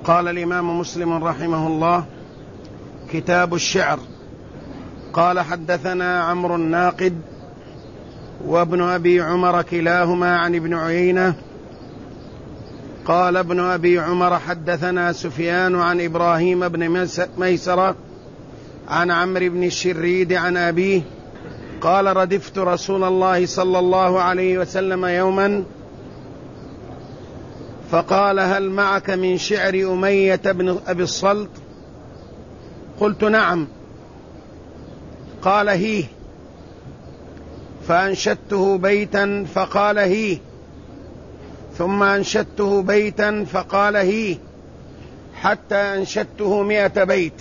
قال الإمام مسلم رحمه الله: كتاب الشعر. قال: حدثنا عمرو الناقد وابن أبي عمر كلاهما عن ابن عيينة قال ابن أبي عمر: حدثنا سفيان عن إبراهيم بن ميسرة عن عمرو بن الشريد عن أبيه قال: ردفت رسول الله صلى الله عليه وسلم يوما فقال: هل معك من شعر أمية بن أبي الصلت؟ قلت: نعم. قال: هيه. فأنشدته بيتا فقال: هيه. ثم أنشدته بيتا فقال: هيه، حتى أنشدته 100 بيت.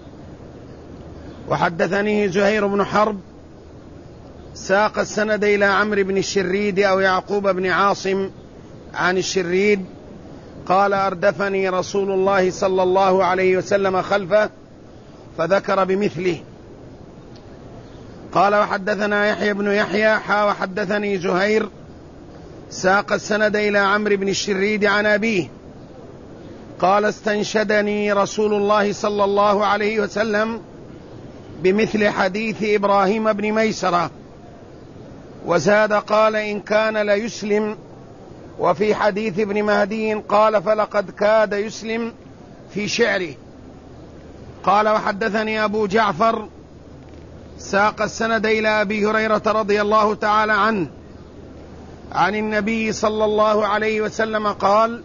وحدثني زهير بن حرب ساق السند إلى عمرو بن الشريد أو يعقوب بن عاصم عن الشريد قال: أردفني رسول الله صلى الله عليه وسلم خلفه فذكر بمثله. قال: وحدثنا يحيى بن يحيى وحدثني زهير ساق السند إلى عمرو بن الشريد عن أبيه قال: استنشدني رسول الله صلى الله عليه وسلم بمثل حديث إبراهيم بن ميسرة، وزاد قال: إن كان ليسلم. وفي حديث ابن مهدي قال: فلقد كاد يسلم في شعره. قال: وحدثني أبو جعفر ساق السند إلى أبي هريرة رضي الله تعالى عنه عن النبي صلى الله عليه وسلم قال: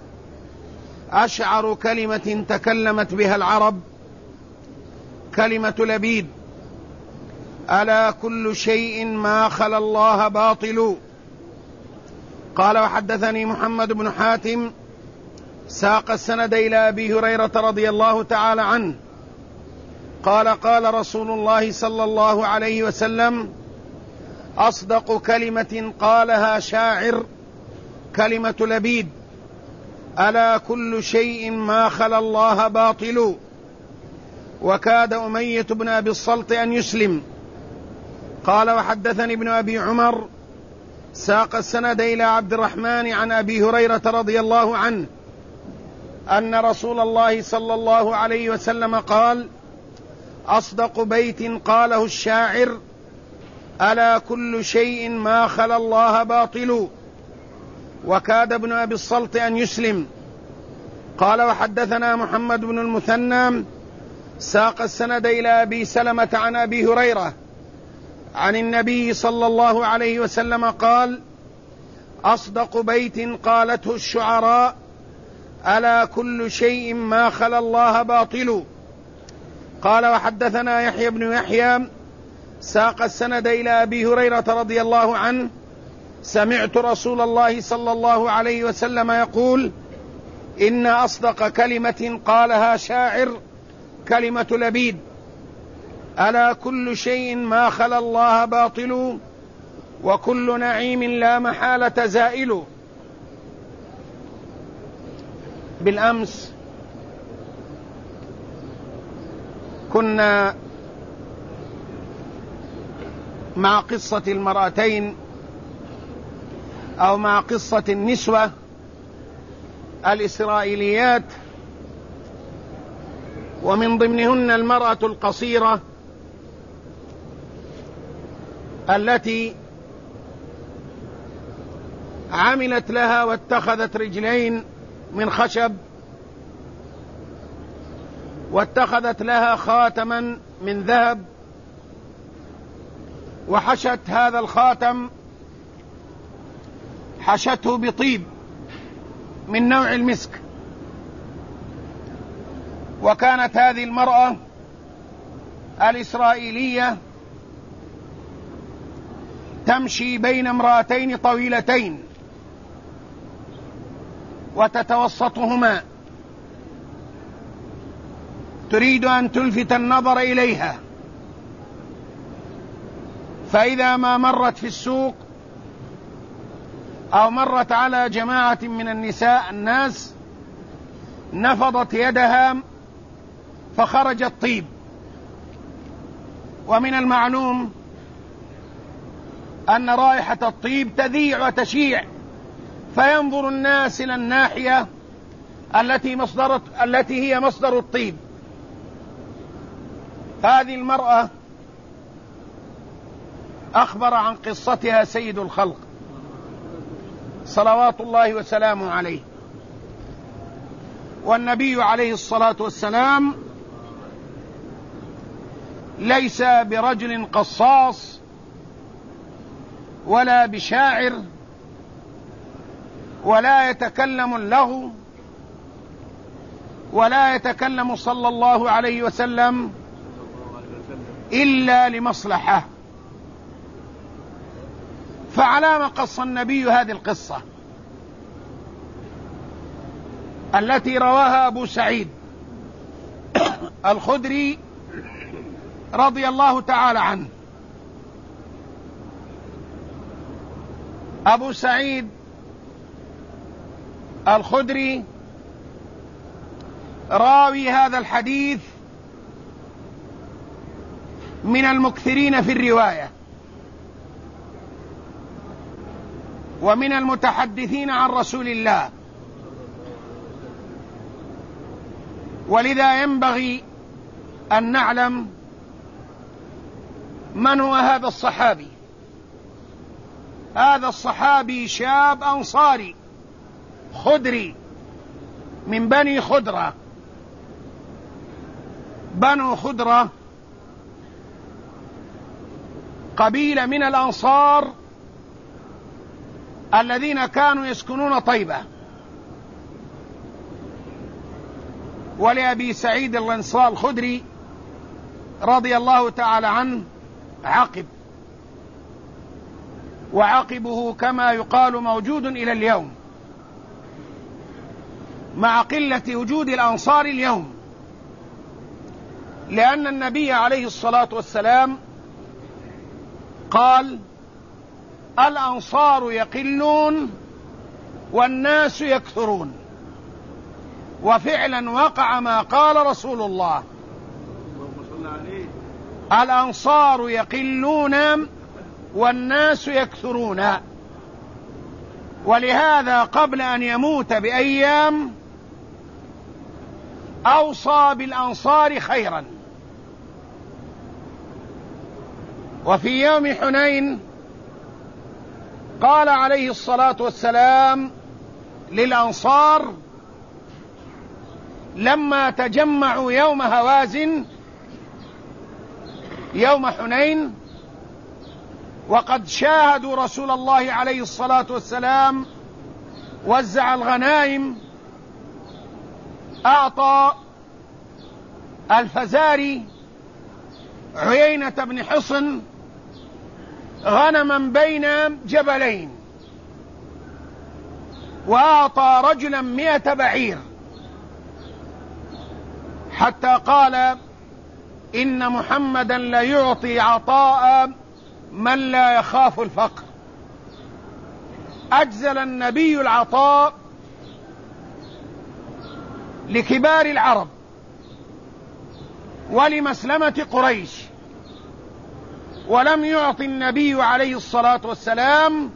أشعر كلمة تكلمت بها العرب كلمة لبيد: ألا كل شيء ما خلا الله باطل. قال: وحدثني محمد بن حاتم ساق السند إلى أبي هريرة رضي الله تعالى عنه قال: قال رسول الله صلى الله عليه وسلم: أصدق كلمة قالها شاعر كلمة لبيد: ألا كل شيء ما خلا الله باطل. وكاد أمية بن أبي الصلت أن يسلم. قال: وحدثني ابن أبي عمر ساق السند إلى عبد الرحمن عن أبي هريرة رضي الله عنه أن رسول الله صلى الله عليه وسلم قال: أصدق بيت قاله الشاعر: ألا كل شيء ما خلا الله باطل. وكاد ابن أبي الصلت أن يسلم. قال: وحدثنا محمد بن المثنى ساق السند إلى أبي سلمة عن أبي هريرة عن النبي صلى الله عليه وسلم قال: أصدق بيت قالته الشعراء: ألا كل شيء ما خلا الله باطل. قال: وحدثنا يحيى بن يحيى ساق السند إلى أبي هريرة رضي الله عنه: سمعت رسول الله صلى الله عليه وسلم يقول: إن أصدق كلمة قالها شاعر كلمة لبيد: ألا كل شيء ما خلا الله باطل، وكل نعيم لا محالة زائل. بالأمس كنا مع قصة المرأتين أو مع قصة النسوة الإسرائيليات، ومن ضمنهن المرأة القصيرة التي عملت لها واتخذت رجلين من خشب، واتخذت لها خاتما من ذهب، وحشت هذا الخاتم حشته بطيب من نوع المسك. وكانت هذه المرأة الإسرائيلية تمشي بين امرأتين طويلتين وتتوسطهما، تريد أن تلفت النظر إليها، فإذا ما مرت في السوق أو مرت على جماعة من الناس نفضت يدها فخرج الطيب. ومن المعلوم أن رائحة الطيب تذيع وتشيع، فينظر الناس إلى الناحية التي هي مصدر الطيب. هذه المرأة أخبر عن قصتها سيد الخلق صلوات الله وسلامه عليه، والنبي عليه الصلاة والسلام ليس برجل قصاص ولا بشاعر ولا يتكلم اللغو، ولا يتكلم صلى الله عليه وسلم إلا لمصلحة. فعلى ما قص النبي هذه القصة التي رواها أبو سعيد الخدري رضي الله تعالى عنه. أبو سعيد الخدري راوي هذا الحديث من المكثرين في الرواية ومن المتحدثين عن رسول الله، ولذا ينبغي أن نعلم من هو هذا الصحابي. هذا الصحابي شاب أنصاري خدري من بني خدرة. بنو خدرة قبيلة من الأنصار الذين كانوا يسكنون طيبة. ولأبي سعيد الأنصاري الخدري رضي الله تعالى عنه عقب، وعقبه كما يقال موجود إلى اليوم مع قلة وجود الأنصار اليوم، لأن النبي عليه الصلاة والسلام قال: الأنصار يقلون والناس يكثرون. وفعلا وقع ما قال رسول الله: الأنصار يقلون والناس يكثرون. ولهذا قبل أن يموت بأيام أوصى بالأنصار خيرا. وفي يوم حنين قال عليه الصلاة والسلام للأنصار لما تجمعوا يوم هوازن يوم حنين وقد شاهدوا رسول الله عليه الصلاة والسلام وزع الغنائم، أعطى الفزاري عيينة بن حصن غنما بين جبلين، وأعطى رجلا 100 بعير، حتى قال: إن محمدا ليعطي عطاء من لا يخاف الفقر. أجزل النبي العطاء لكبار العرب ولمسلمة قريش، ولم يعطي النبي عليه الصلاة والسلام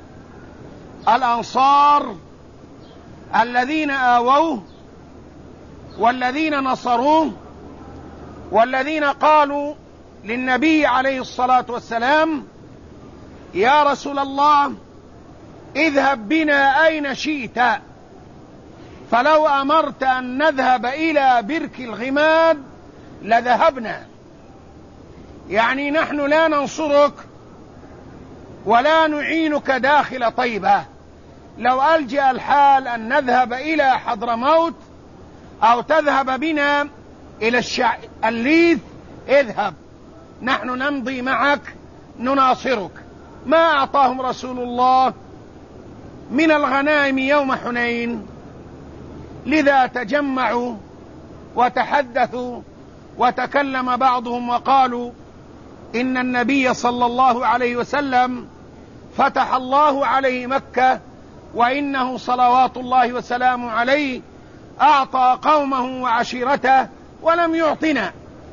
الأنصار الذين آووه والذين نصروه والذين قالوا للنبي عليه الصلاة والسلام: يا رسول الله اذهب بنا أين شئت، فلو أمرت أن نذهب إلى برك الغماد لذهبنا. يعني نحن لا ننصرك ولا نعينك داخل طيبة، لو ألجأ الحال أن نذهب إلى حضرموت أو تذهب بنا إلى الليث اذهب، نحن نمضي معك نناصرك. ما أعطاهم رسول الله من الغنائم يوم حنين، لذا تجمعوا وتحدثوا وتكلم بعضهم وقالوا: إن النبي صلى الله عليه وسلم فتح الله عليه مكة، وإنه صلوات الله وسلامه عليه أعطى قومه وعشيرته ولم يعطنا.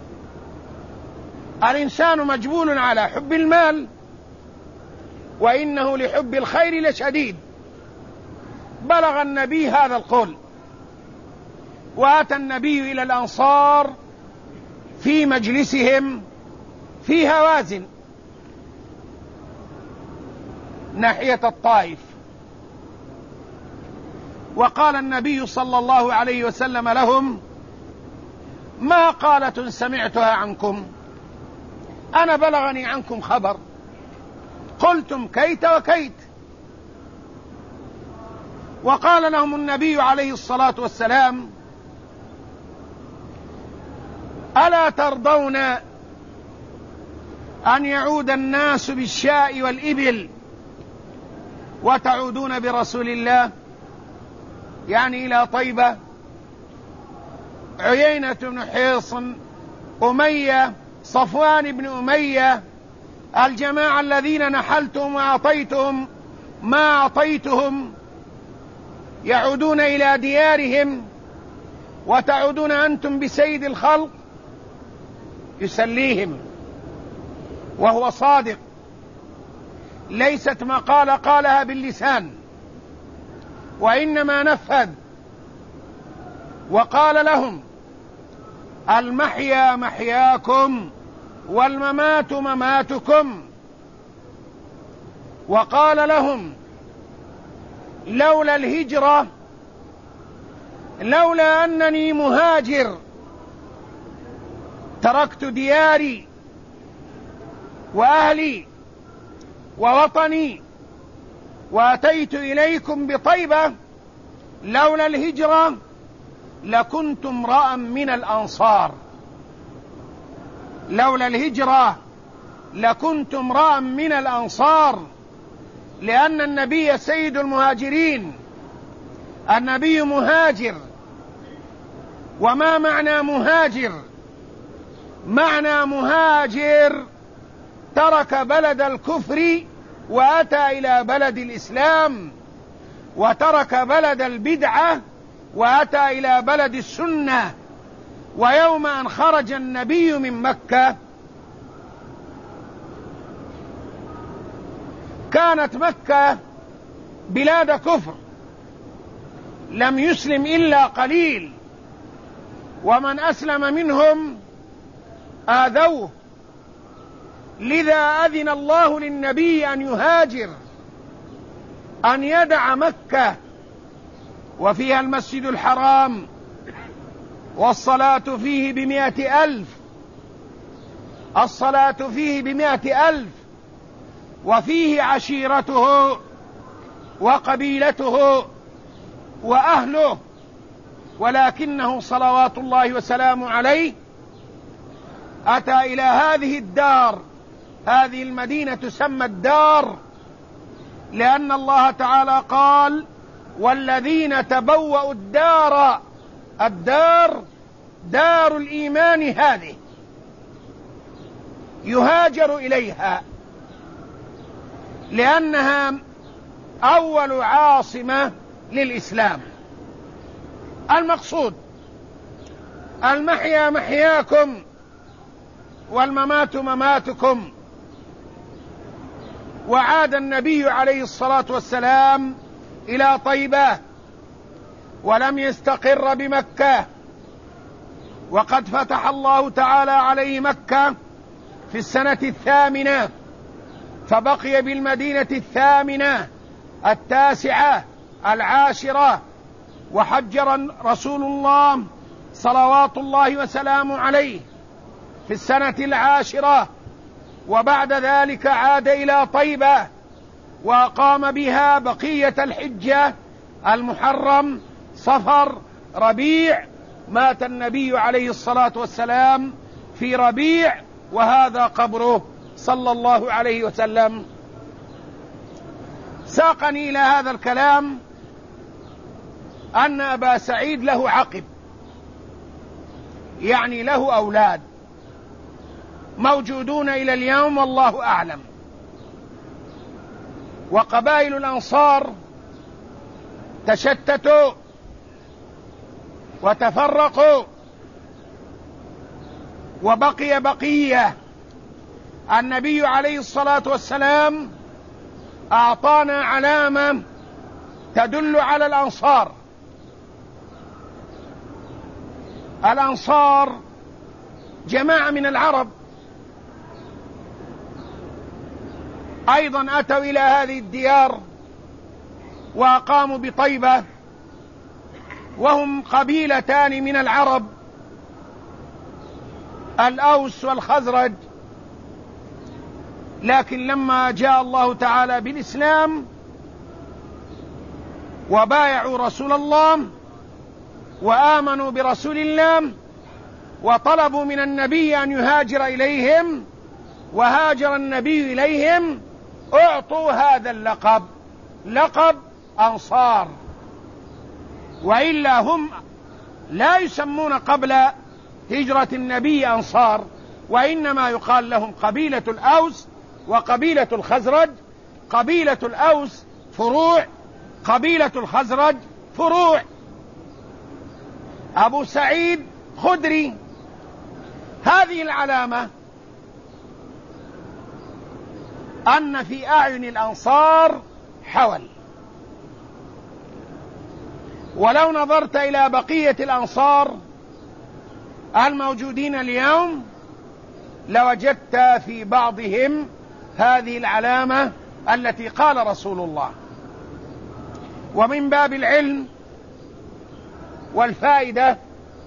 الإنسان مجبول على حب المال، وإنه لحب الخير لشديد. بلغ النبي هذا القول وأتى النبي إلى الأنصار في مجلسهم في هوازن ناحية الطائف، وقال النبي صلى الله عليه وسلم لهم: ما قالة سمعتها عنكم؟ أنا بلغني عنكم خبر قلتم كيت وكيت. وقال لهم النبي عليه الصلاة والسلام: ألا ترضون أن يعود الناس بالشاء والإبل وتعودون برسول الله؟ يعني إلى طيبة. عيينة بن حصن، أمية، صفوان بن أمية، الجماعة الذين نحلتهم وأعطيتهم ما أعطيتهم يعودون إلى ديارهم وتعودون أنتم بسيد الخلق. يسليهم وهو صادق، ليست مقالة قالها باللسان، وإنما نفذ. وقال لهم: المحيا محياكم والممات مماتكم. وقال لهم: لولا الهجرة، لولا أنني مهاجر تركت دياري وأهلي ووطني وأتيت إليكم بطيبة، لولا الهجرة لكنت امرأ من الأنصار. لولا الهجرة لكنت امرأ من الأنصار، لأن النبي سيد المهاجرين، النبي مهاجر. وما معنى مهاجر؟ معنى مهاجر ترك بلد الكفر وأتى إلى بلد الإسلام، وترك بلد البدعة وأتى إلى بلد السنة. ويوم أن خرج النبي من مكة كانت مكة بلاد كفر، لم يسلم إلا قليل، ومن أسلم منهم آذوه. لذا أذن الله للنبي أن يهاجر، أن يدع مكة وفيها المسجد الحرام والصلاة فيه ب100,000، الصلاة فيه ب100,000، وفيه عشيرته وقبيلته وأهله. ولكنه صلوات الله وسلامه عليه أتى إلى هذه الدار. هذه المدينة تسمى الدار لأن الله تعالى قال: والذين تبوأوا الدار. الدار دار الإيمان، هذه يهاجر إليها لأنها أول عاصمة للإسلام. المقصود: المحيا محياكم والممات مماتكم. وعاد النبي عليه الصلاة والسلام إلى طيبة ولم يستقر بمكة، وقد فتح الله تعالى عليه مكة في السنة 8، فبقي بالمدينة 8، 9، 10، وحجر رسول الله صلوات الله وسلامه عليه في السنة 10، وبعد ذلك عاد إلى طيبة وقام بها بقية الحجة: المحرم، صفر، ربيع. مات النبي عليه الصلاة والسلام في ربيع، وهذا قبره صلى الله عليه وسلم. ساقني إلى هذا الكلام أن أبا سعيد له عقب، يعني له أولاد موجودون إلى اليوم والله أعلم. وقبائل الأنصار تشتتوا وتفرقوا، وبقي بقية. النبي عليه الصلاة والسلام أعطانا علامة تدل على الأنصار، الأنصار جماعة من العرب أيضا أتوا إلى هذه الديار وأقاموا بطيبة، وهم قبيلتان من العرب، الأوس والخزرج. لكن لما جاء الله تعالى بالإسلام وبايعوا رسول الله وآمنوا برسول الله وطلبوا من النبي أن يهاجر إليهم وهاجر النبي إليهم، أعطوا هذا اللقب، لقب أنصار. وإلا هم لا يسمون قبل هجرة النبي أنصار، وإنما يقال لهم قبيلة الأوس وقبيلة الخزرج. قبيلة الأوس فروع، قبيلة الخزرج فروع. أبو سعيد خدري، هذه العلامة أن في أعين الأنصار حول. ولو نظرت إلى بقية الأنصار الموجودين اليوم لوجدت في بعضهم هذه العلامة التي قال رسول الله. ومن باب العلم والفائدة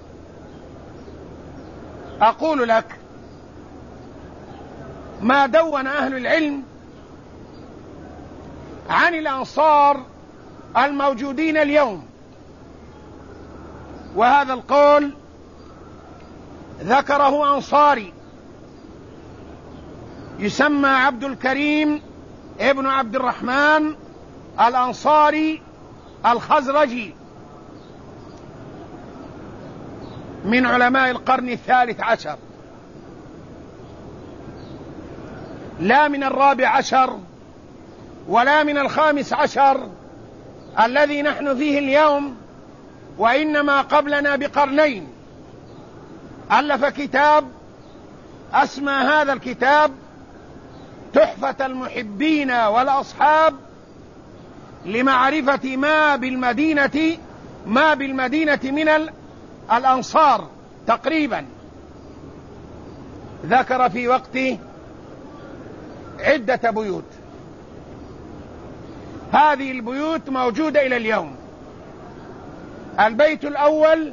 أقول لك ما دون أهل العلم عن الأنصار الموجودين اليوم. وهذا القول ذكره أنصاري يسمى عبد الكريم ابن عبد الرحمن الأنصاري الخزرجي، من علماء القرن الثالث عشر، لا من الرابع عشر ولا من الخامس عشر الذي نحن فيه اليوم، وإنما قبلنا بقرنين. ألف كتاب أسمى هذا الكتاب تحفة المحبين والأصحاب لمعرفة ما بالمدينة من الأنصار تقريبا. ذكر في وقته عدة بيوت، هذه البيوت موجودة إلى اليوم. البيت الأول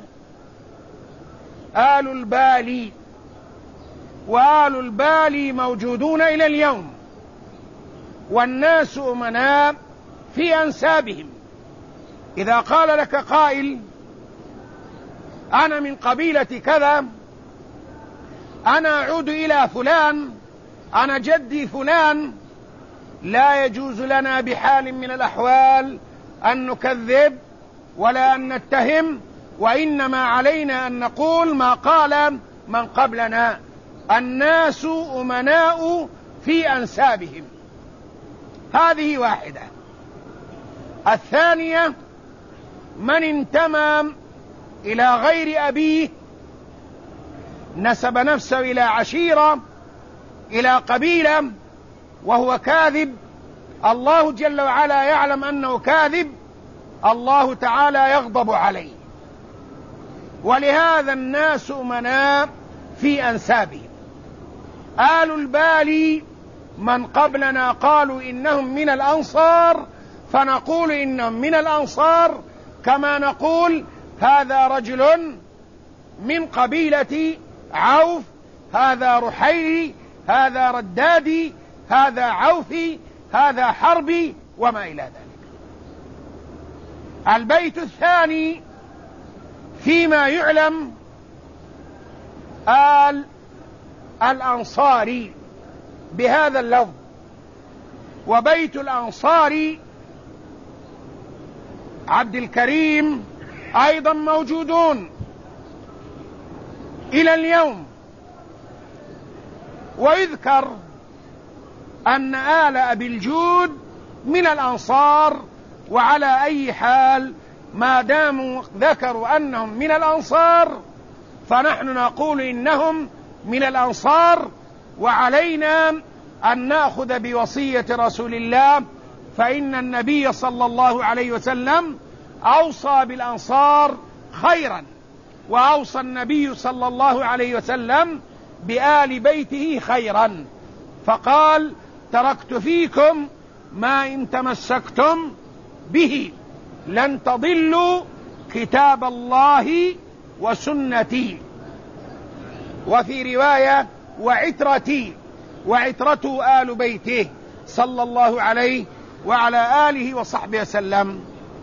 آل البالي، وآل البالي موجودون إلى اليوم، والناس أمناء في أنسابهم. إذا قال لك قائل أنا من قبيلة كذا، أنا أعود إلى فلان، أنا جدي فلان، لا يجوز لنا بحال من الأحوال أن نكذب ولا أن نتهم، وإنما علينا أن نقول ما قال من قبلنا: الناس أمناء في أنسابهم. هذه واحدة. الثانية: من انتمى إلى غير أبيه، نسب نفسه إلى عشيرة، إلى قبيلة، وهو كاذب، الله جل وعلا يعلم أنه كاذب، الله تعالى يغضب عليه. ولهذا الناس أمناء في أنسابهم. آل البالي من قبلنا قالوا إنهم من الأنصار، فنقول إنهم من الأنصار، كما نقول هذا رجل من قبيلة عوف، هذا رحيلي، هذا ردادي، هذا عوفي، هذا حربي، وما إلى ذلك. البيت الثاني فيما يعلم آل الأنصاري بهذا اللفظ، وبيت الأنصاري عبد الكريم أيضا موجودون إلى اليوم. ويذكر أن آل أبي الجود من الأنصار، وعلى أي حال ما داموا ذكروا أنهم من الأنصار فنحن نقول إنهم من الأنصار، وعلينا أن نأخذ بوصية رسول الله، فإن النبي صلى الله عليه وسلم أوصى بالأنصار خيرا، وأوصى النبي صلى الله عليه وسلم بآل بيته خيرا، فقال: تركت فيكم ما إن تمسكتم به لن تضلوا كتاب الله وسنتي، وفي رواية: وعترتي، وعترته آل بيته صلى الله عليه وعلى آله وصحبه وسلم.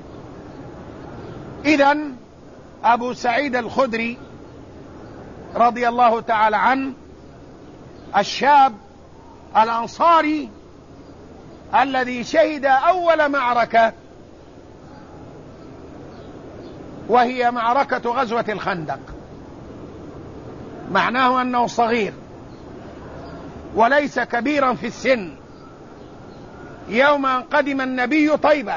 إذن أبو سعيد الخدري رضي الله تعالى عنه الشاب الأنصاري الذي شهد أول معركة، وهي معركة غزوة الخندق، معناه أنه صغير وليس كبيرا في السن، يوم أن قدم النبي طيبة.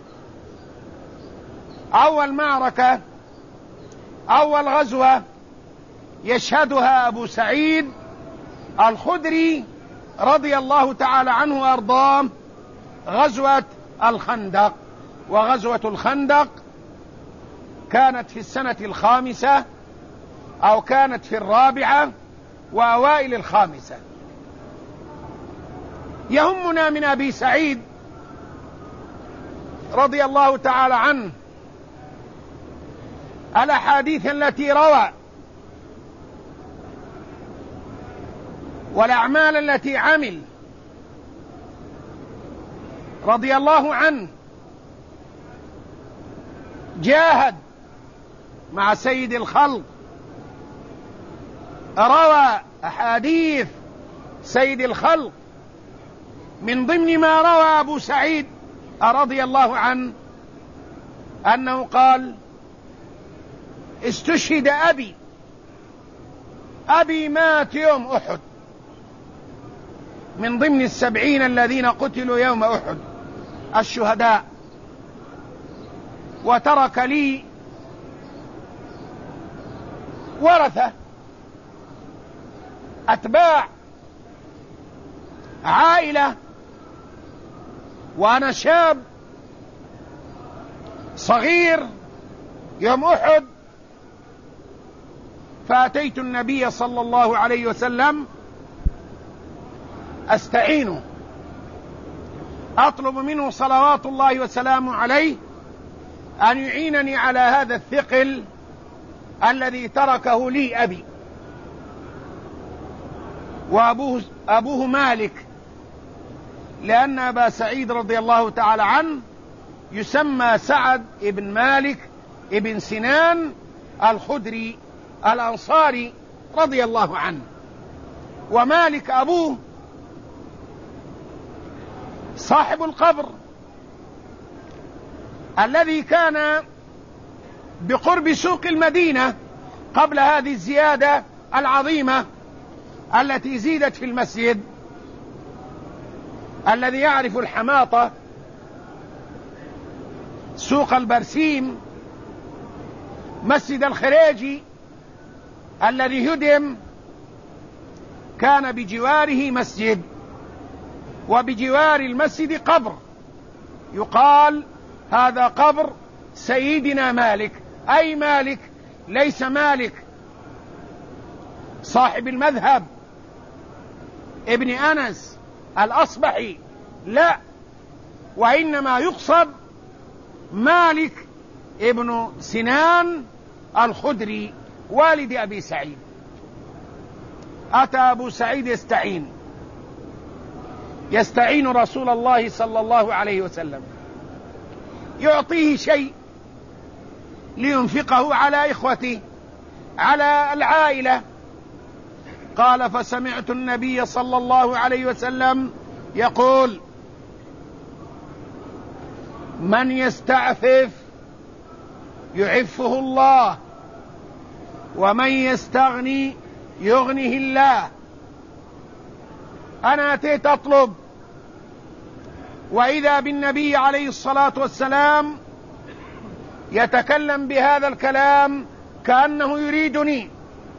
أول معركة، أول غزوة يشهدها أبو سعيد الخدري رضي الله تعالى عنه وأرضاه، غزوة الخندق. وغزوة الخندق كانت في السنة الخامسة أو كانت في الرابعة وأوائل الخامسة. يهمنا من أبي سعيد رضي الله تعالى عنه الأحاديث التي روى والأعمال التي عمل. رضي الله عنه جاهد مع سيد الخلق، روى أحاديث سيد الخلق. من ضمن ما روى أبو سعيد رضي الله عنه أنه قال: استشهد أبي مات يوم أحد، من ضمن 70 الذين قتلوا يوم أحد الشهداء، وترك لي ورثة أتباع عائلة، وأنا شاب صغير يوم أحد. فأتيت النبي صلى الله عليه وسلم أستعينه، أطلب منه صلوات الله وسلامه عليه أن يعينني على هذا الثقل الذي تركه لي أبي. وأبوه مالك، لأن أبا سعيد رضي الله تعالى عنه يسمى سعد ابن مالك ابن سنان الخدري الأنصاري رضي الله عنه. ومالك أبوه صاحب القبر الذي كان بقرب سوق المدينة قبل هذه الزيادة العظيمة التي زيدت في المسجد. الذي يعرف الحماطة، سوق البرسيم، مسجد الخريجي الذي هدم، كان بجواره مسجد، وبجوار المسجد قبر يقال: هذا قبر سيدنا مالك. أي مالك؟ ليس مالك صاحب المذهب ابن أنس الأصبحي، لا، وإنما يقصد مالك ابن سنان الخدري والد أبي سعيد. أتى أبو سعيد يستعين رسول الله صلى الله عليه وسلم، يعطيه شيء لينفقه على إخوته، على العائلة. قال: فسمعت النبي صلى الله عليه وسلم يقول: من يستعفف يعفه الله، ومن يستغني يغنه الله. أنا أتيت أطلب، وإذا بالنبي عليه الصلاة والسلام يتكلم بهذا الكلام كأنه يريدني: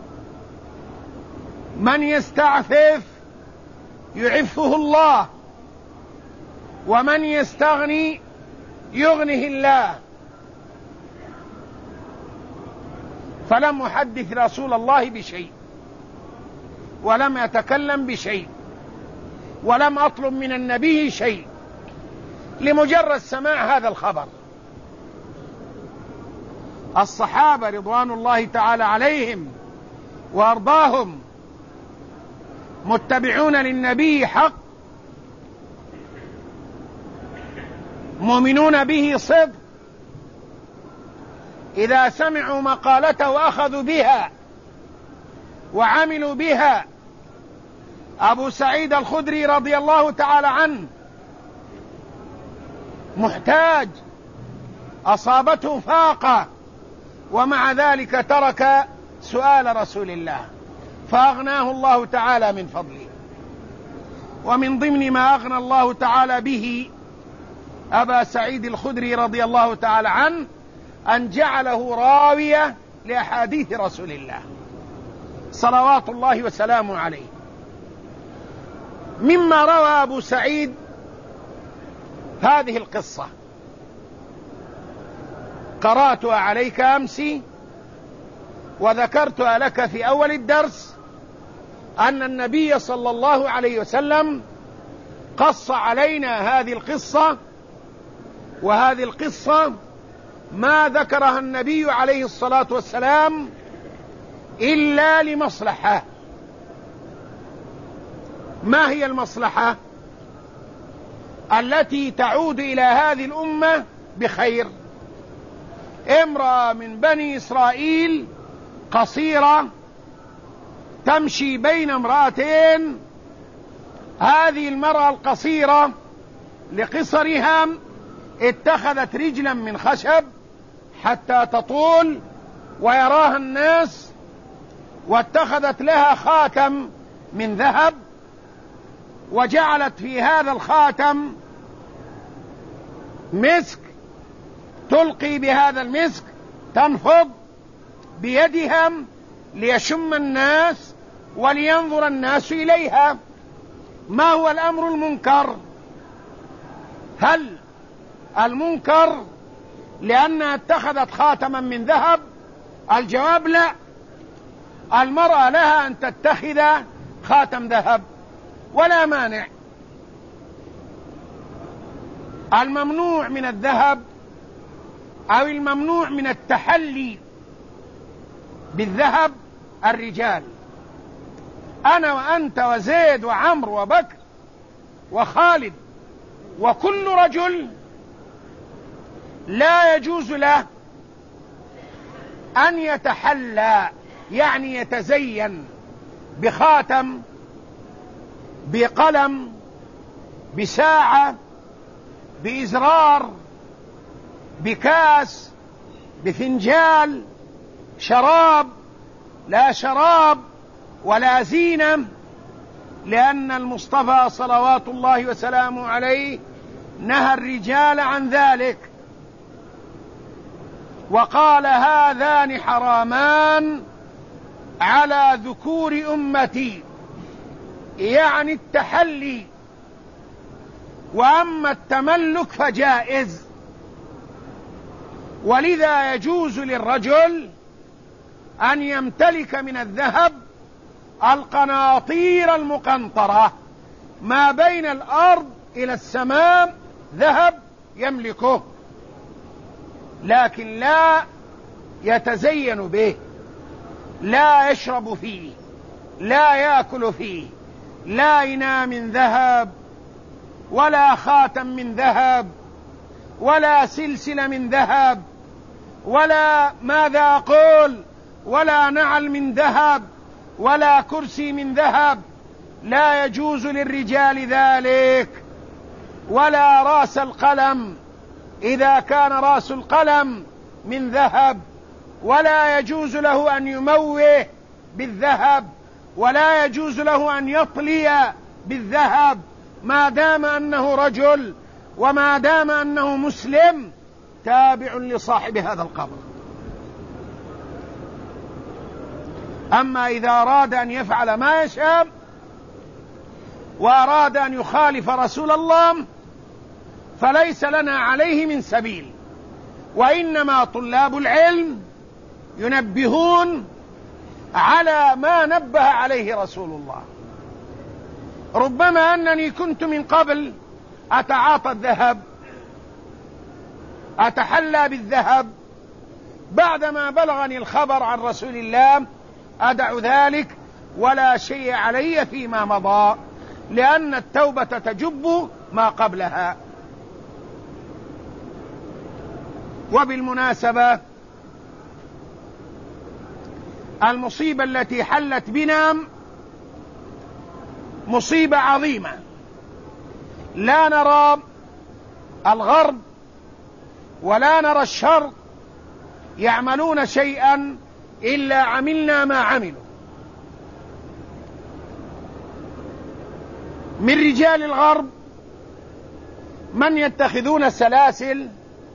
من يستعفف يعفه الله، ومن يستغني يغنه الله. فلم أحدث رسول الله بشيء، ولم أتكلم بشيء، ولم أطلب من النبي شيء، لمجرد سماع هذا الخبر. الصحابة رضوان الله تعالى عليهم وأرضاهم متبعون للنبي حق، مؤمنون به صدق، إذا سمعوا مقالته أخذوا بها وعملوا بها. أبو سعيد الخدري رضي الله تعالى عنه محتاج، أصابته فاقة، ومع ذلك ترك سؤال رسول الله، فأغناه الله تعالى من فضله. ومن ضمن ما أغنى الله تعالى به أبا سعيد الخدري رضي الله تعالى عنه أن جعله راوية لأحاديث رسول الله صلوات الله وسلامه عليه. مما روى أبو سعيد هذه القصة قرأتها عليك أمس وذكرتها لك في أول الدرس، أن النبي صلى الله عليه وسلم قص علينا هذه القصة، وهذه القصة ما ذكرها النبي عليه الصلاة والسلام إلا لمصلحة. ما هي المصلحة التي تعود إلى هذه الأمة بخير؟ امرأة من بني إسرائيل قصيرة تمشي بين امرأتين، هذه المرأة القصيرة لقصرها اتخذت رجلا من خشب حتى تطول ويراها الناس، واتخذت لها خاتم من ذهب، وجعلت في هذا الخاتم مسك، تلقي بهذا المسك، تنفض بيدها ليشم الناس ولينظر الناس إليها. ما هو الأمر المنكر؟ هل المنكر لأنها اتخذت خاتما من ذهب؟ الجواب لا، المرأة لها أن تتخذ خاتم ذهب ولا مانع. الممنوع من الذهب أو الممنوع من التحلي بالذهب الرجال. أنا وأنت وزيد وعمر وبكر وخالد وكل رجل لا يجوز له أن يتحلى، يعني يتزين بخاتم، بقلم، بساعة، بإزرار، بكاس، بفنجال، شراب، لا شراب ولا زينة، لأن المصطفى صلوات الله وسلامه عليه نهى الرجال عن ذلك، وقال هذان حرامان على ذكور أمتي، يعني التحلي. وأما التملك فجائز، ولذا يجوز للرجل أن يمتلك من الذهب القناطير المقنطرة، ما بين الأرض إلى السماء ذهب يملكه، لكن لا يتزين به، لا يشرب فيه، لا يأكل فيه، لا إناء من ذهب، ولا خاتم من ذهب، ولا سلسلة من ذهب، ولا ماذا أقول، ولا نعل من ذهب، ولا كرسي من ذهب، لا يجوز للرجال ذلك. ولا رأس القلم إذا كان رأس القلم من ذهب، ولا يجوز له أن يموه بالذهب، ولا يجوز له أن يطلي بالذهب، ما دام أنه رجل وما دام أنه مسلم تابع لصاحب هذا القبر. أما إذا أراد أن يفعل ما يشاء وأراد أن يخالف رسول الله فليس لنا عليه من سبيل، وإنما طلاب العلم ينبهون على ما نبه عليه رسول الله. ربما أنني كنت من قبل أتعاطى الذهب، أتحلى بالذهب، بعدما بلغني الخبر عن رسول الله أدع ذلك ولا شيء علي فيما مضى، لأن التوبة تجب ما قبلها. وبالمناسبة المصيبة التي حلت بنا مصيبة عظيمة، لا نرى الغرب ولا نرى الشرق يعملون شيئا إلا عملنا ما عملوا. من رجال الغرب من يتخذون سلاسل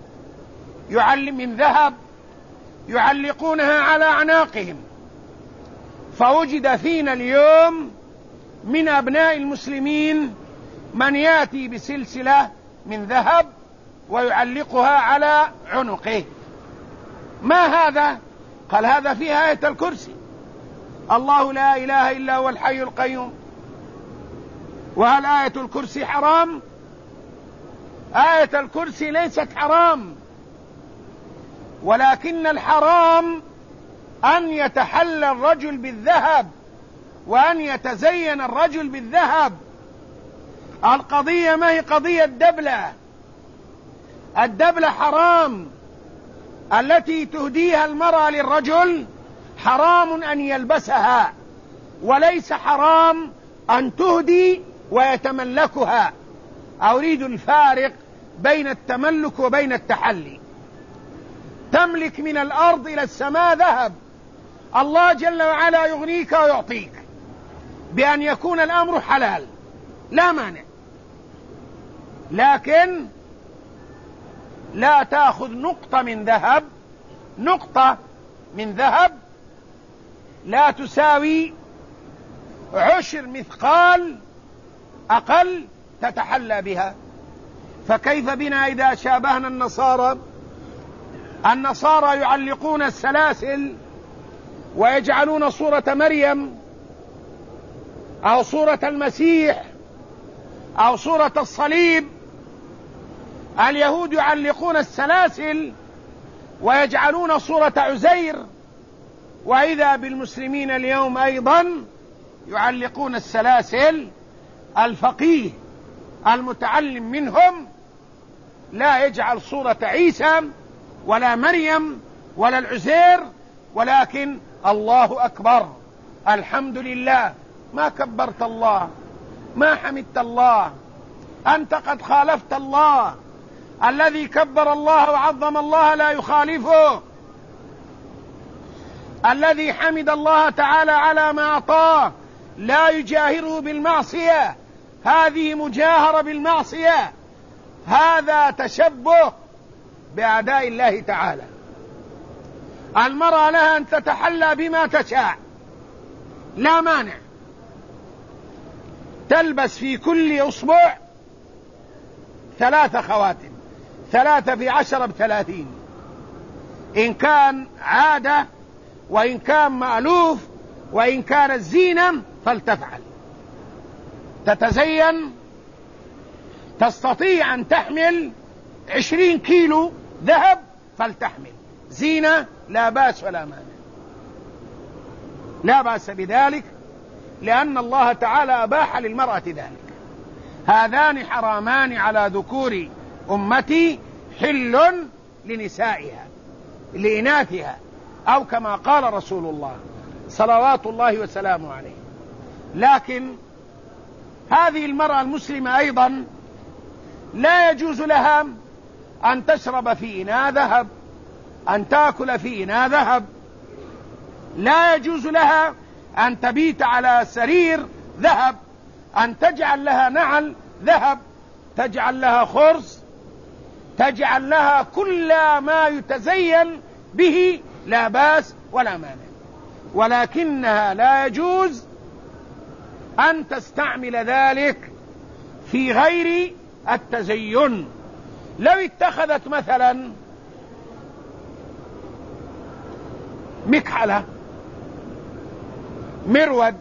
من ذهب يعلقونها على أعناقهم، فوجد فينا اليوم من أبناء المسلمين من يأتي بسلسلة من ذهب ويعلقها على عنقه. ما هذا؟ قال هذا في آية الكرسي، الله لا إله إلا هو الحي القيوم. وهل آية الكرسي حرام؟ آية الكرسي ليست حرام، ولكن الحرام أن يتحلى الرجل بالذهب وأن يتزين الرجل بالذهب. القضية ما هي قضية دبلة، الدبلة حرام، التي تهديها المرأة للرجل حرام أن يلبسها، وليس حرام أن تهدي ويتملكها. أريد الفارق بين التملك وبين التحلي. تملك من الأرض إلى السماء ذهب، الله جل وعلا يغنيك ويعطيك بأن يكون الأمر حلال لا مانع، لكن لا تأخذ نقطة من ذهب لا تساوي 10 مثقال أقل تتحلى بها. فكيف بنا إذا شابهنا النصارى يعلقون السلاسل ويجعلون صورة مريم أو صورة المسيح أو صورة الصليب. اليهود يعلقون السلاسل ويجعلون صورة عزير، وإذا بالمسلمين اليوم أيضا يعلقون السلاسل. الفقيه المتعلم منهم لا يجعل صورة عيسى ولا مريم ولا العزير، ولكن الله أكبر، الحمد لله. ما كبرت الله، ما حمدت الله، أنت قد خالفت الله. الذي كبر الله وعظم الله لا يخالفه، الذي حمد الله تعالى على ما أعطاه لا يجاهره بالمعصية، هذه مجاهرة بالمعصية، هذا تشبه بأعداء الله تعالى. المرأة لها أن تتحلى بما تشاء لا مانع، تلبس في كل أسبوع 3 خواتم، 3 في 10 ب30، إن كان عادة وإن كان مألوف وإن كانت زينة فلتفعل. تتزين، تستطيع أن تحمل 20 كيلو ذهب فلتحمل، زينة لا بأس ولا مانع، لا بأس بذلك، لأن الله تعالى أباح للمرأة ذلك. هذان حرامان على ذكور أمتي حل لنسائها لإناثها، أو كما قال رسول الله صلوات الله وسلامه عليه. لكن هذه المرأة المسلمة أيضا لا يجوز لها أن تشرب في إناء ذهب، أن تأكل في إناء ذهب، لا يجوز لها أن تبيت على سرير ذهب، أن تجعل لها نعل ذهب، تجعل لها خرز، تجعل لها كل ما يتزين به لا بأس ولا مانع، ولكنها لا يجوز أن تستعمل ذلك في غير التزين. لو اتخذت مثلا مكحلة، مرود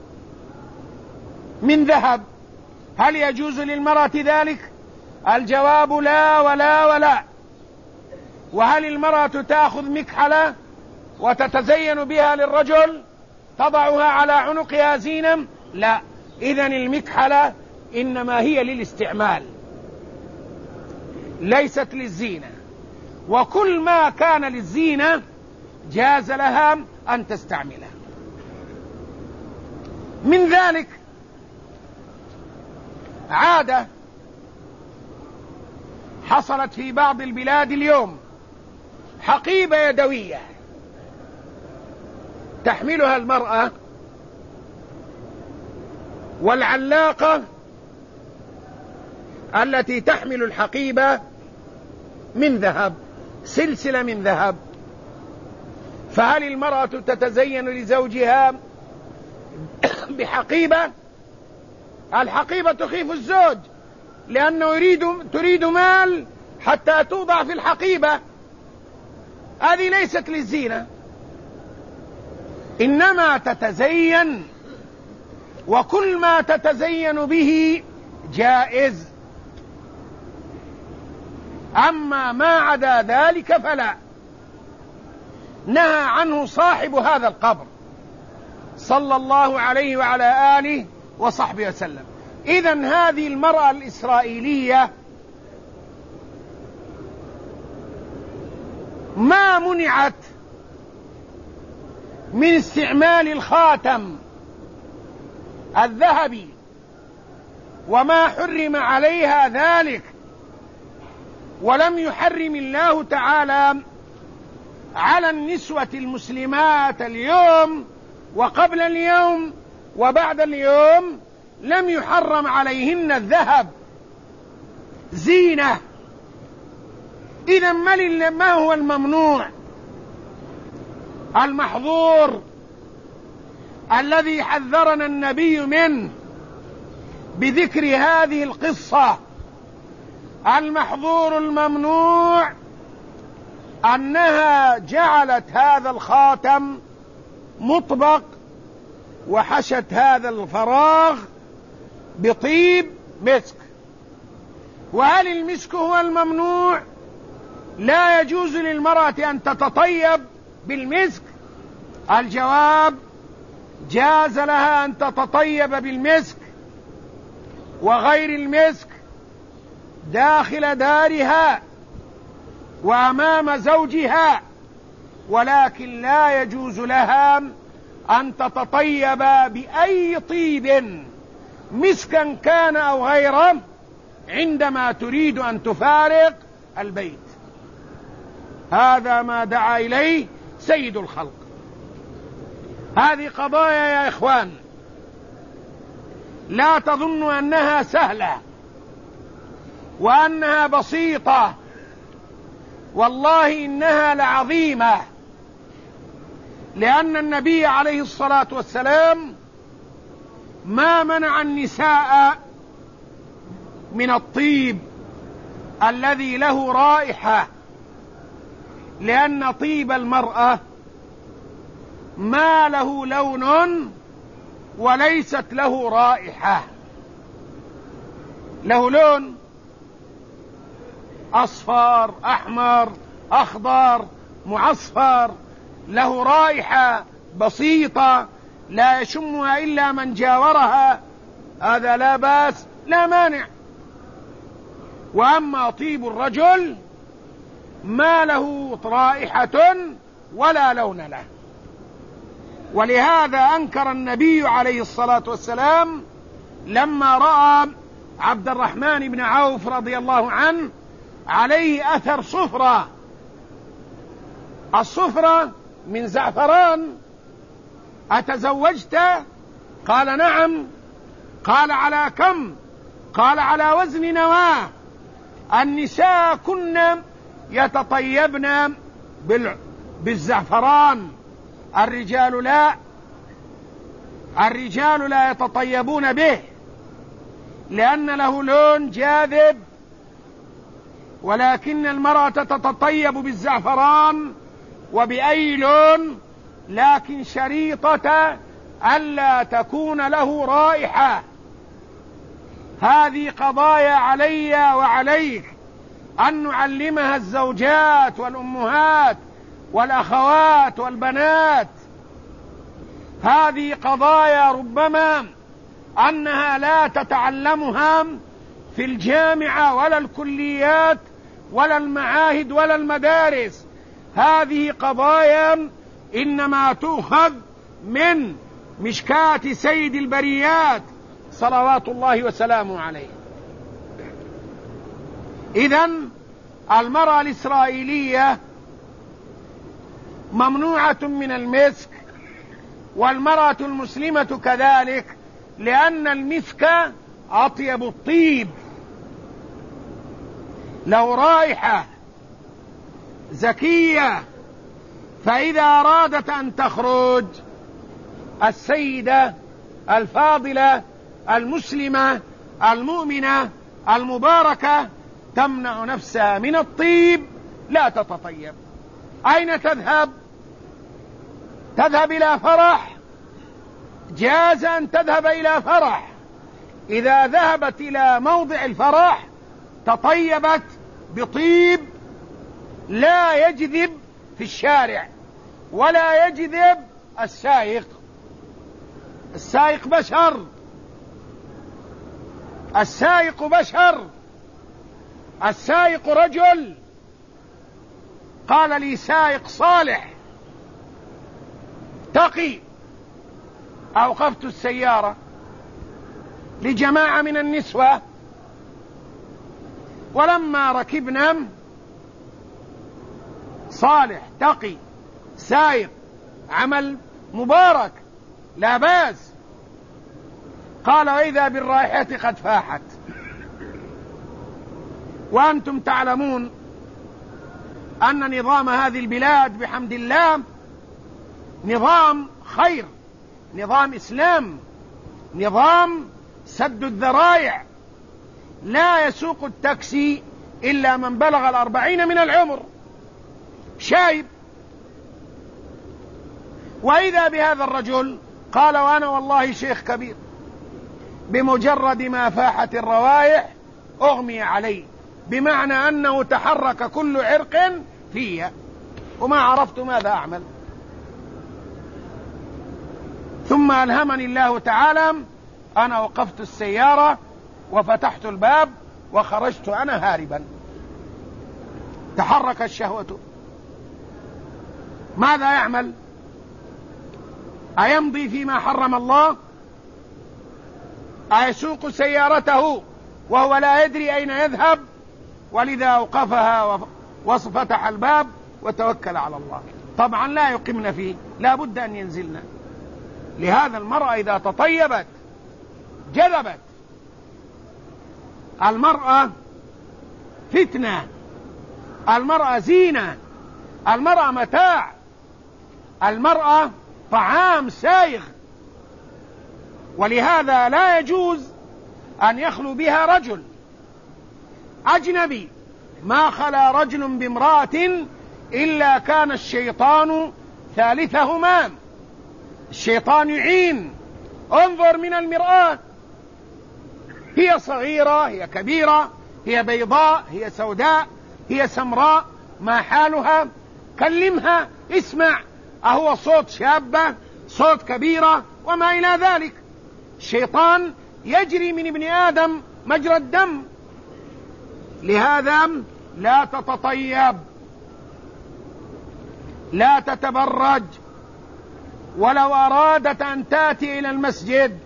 من ذهب، هل يجوز للمرأة ذلك؟ الجواب لا ولا ولا. وهل المرأة تأخذ مكحلة وتتزين بها للرجل تضعها على عنقها زينة؟ لا. إذن المكحلة إنما هي للاستعمال ليست للزينة، وكل ما كان للزينة جاز لها أن تستعمله. من ذلك عادة حصلت في بعض البلاد اليوم، حقيبة يدوية تحملها المرأة، والعلاقة التي تحمل الحقيبة من ذهب، سلسلة من ذهب. فهل المرأة تتزين لزوجها بحقيبة؟ الحقيبة تخيف الزوج لأنه تريد مال حتى توضع في الحقيبة، هذه ليست للزينة، إنما تتزين، وكل ما تتزين به جائز، أما ما عدا ذلك فلا. نهى عنه صاحب هذا القبر صلى الله عليه وعلى آله وصحبه وسلم. إذن هذه المرأة الإسرائيلية ما منعت من استعمال الخاتم الذهبي، وما حرم عليها ذلك، ولم يحرم الله تعالى على النسوة المسلمات اليوم وقبل اليوم وبعد اليوم، لم يحرم عليهن الذهب زينة. إذا ما هو الممنوع المحظور الذي حذرنا النبي منه بذكر هذه القصة؟ المحظور الممنوع أنها جعلت هذا الخاتم مطبق وحشت هذا الفراغ بطيب مسك. وهل المسك هو الممنوع؟ لا يجوز للمرأة أن تتطيب بالمسك. الجواب: جاز لها أن تتطيب بالمسك وغير المسك داخل دارها وأمام زوجها، ولكن لا يجوز لها أن تتطيب بأي طيب مسكا كان أو غيره عندما تريد أن تفارق البيت. هذا ما دعا إليه سيد الخلق. هذه قضايا يا إخوان لا تظنوا أنها سهلة وأنها بسيطة، والله إنها لعظيمة، لأن النبي عليه الصلاة والسلام ما منع النساء من الطيب الذي له رائحة، لأن طيب المرأة ما له لون وليست له رائحة. له لون أصفر، أحمر، أخضر، معصفر، له رائحة بسيطة لا يشمها إلا من جاورها، هذا لا بأس لا مانع. وأما طيب الرجل ما له رائحة ولا لون له. ولهذا أنكر النبي عليه الصلاة والسلام لما رأى عبد الرحمن بن عوف رضي الله عنه عليه أثر صفرة. الصفرة من زعفران. أتزوجت؟ قال نعم. قال على كم؟ قال على وزن نواة. النساء كن يتطيبن بالزعفران، الرجال لا. الرجال لا يتطيبون به لأن له لون جاذب، ولكن المرأة تتطيب بالزعفران وبأي لون لكن شريطة ألا تكون له رائحة. هذه قضايا علي وعليك أن نعلمها الزوجات والأمهات والأخوات والبنات. هذه قضايا ربما أنها لا تتعلمها في الجامعة ولا الكليات ولا المعاهد ولا المدارس. هذه قضايا إنما تؤخذ من مشكاة سيد البريات صلوات الله وسلامه عليه. إذن المرأة الإسرائيلية ممنوعة من المسك، والمرأة المسلمة كذلك، لأن المسك أطيب الطيب، له رائحة زكية. فإذا أرادت أن تخرج السيدة الفاضلة المسلمة المؤمنة المباركة تمنع نفسها من الطيب، لا تتطيب. أين تذهب؟ تذهب إلى فرح، جاز أن تذهب إلى فرح. إذا ذهبت إلى موضع الفرح تطيبت بطيب لا يجذب في الشارع ولا يجذب السائق. السائق بشر، السائق بشر، السائق رجل. قال لي سائق صالح تقي، أوقفت السيارة لجماعة من النسوة، ولما ركبنا صالح تقي سائق عمل مبارك لا بأس. قال وإذا بالرائحة قد فاحت. وأنتم تعلمون أن نظام هذه البلاد بحمد الله نظام خير، نظام إسلام، نظام سد الذرائع. لا يسوق التاكسي إلا من بلغ 40 من العمر، شايب. وإذا بهذا الرجل قال وأنا والله شيخ كبير، بمجرد ما فاحت الروائح أغمي علي، بمعنى أنه تحرك كل عرق فيها وما عرفت ماذا أعمل. ثم ألهمني الله تعالى، أنا وقفت السيارة وفتحت الباب وخرجت أنا هاربا. تحرك الشهوة، ماذا يعمل؟ أيمضي فيما حرم الله؟ أيسوق سيارته وهو لا يدري أين يذهب؟ ولذا أوقفها وفتح الباب وتوكل على الله. طبعا لا يقمن فيه، لا بد أن ينزلنا. لهذا المرأة إذا تطيبت جذبت. المرأة فتنة، المرأة زينة، المرأة متاع، المرأة طعام سائغ. ولهذا لا يجوز أن يخلو بها رجل أجنبي. ما خلا رجل بامرأة إلا كان الشيطان ثالثهما. الشيطان يعين. انظر من المرآة، هي صغيرة، هي كبيرة، هي بيضاء، هي سوداء، هي سمراء، ما حالها؟ كلمها، اسمع، أهو صوت شابة، صوت كبيرة، وما إلى ذلك. الشيطان يجري من ابن آدم مجرى الدم. لهذا لا تتطيب، لا تتبرج، ولو أرادت أن تأتي إلى المسجد.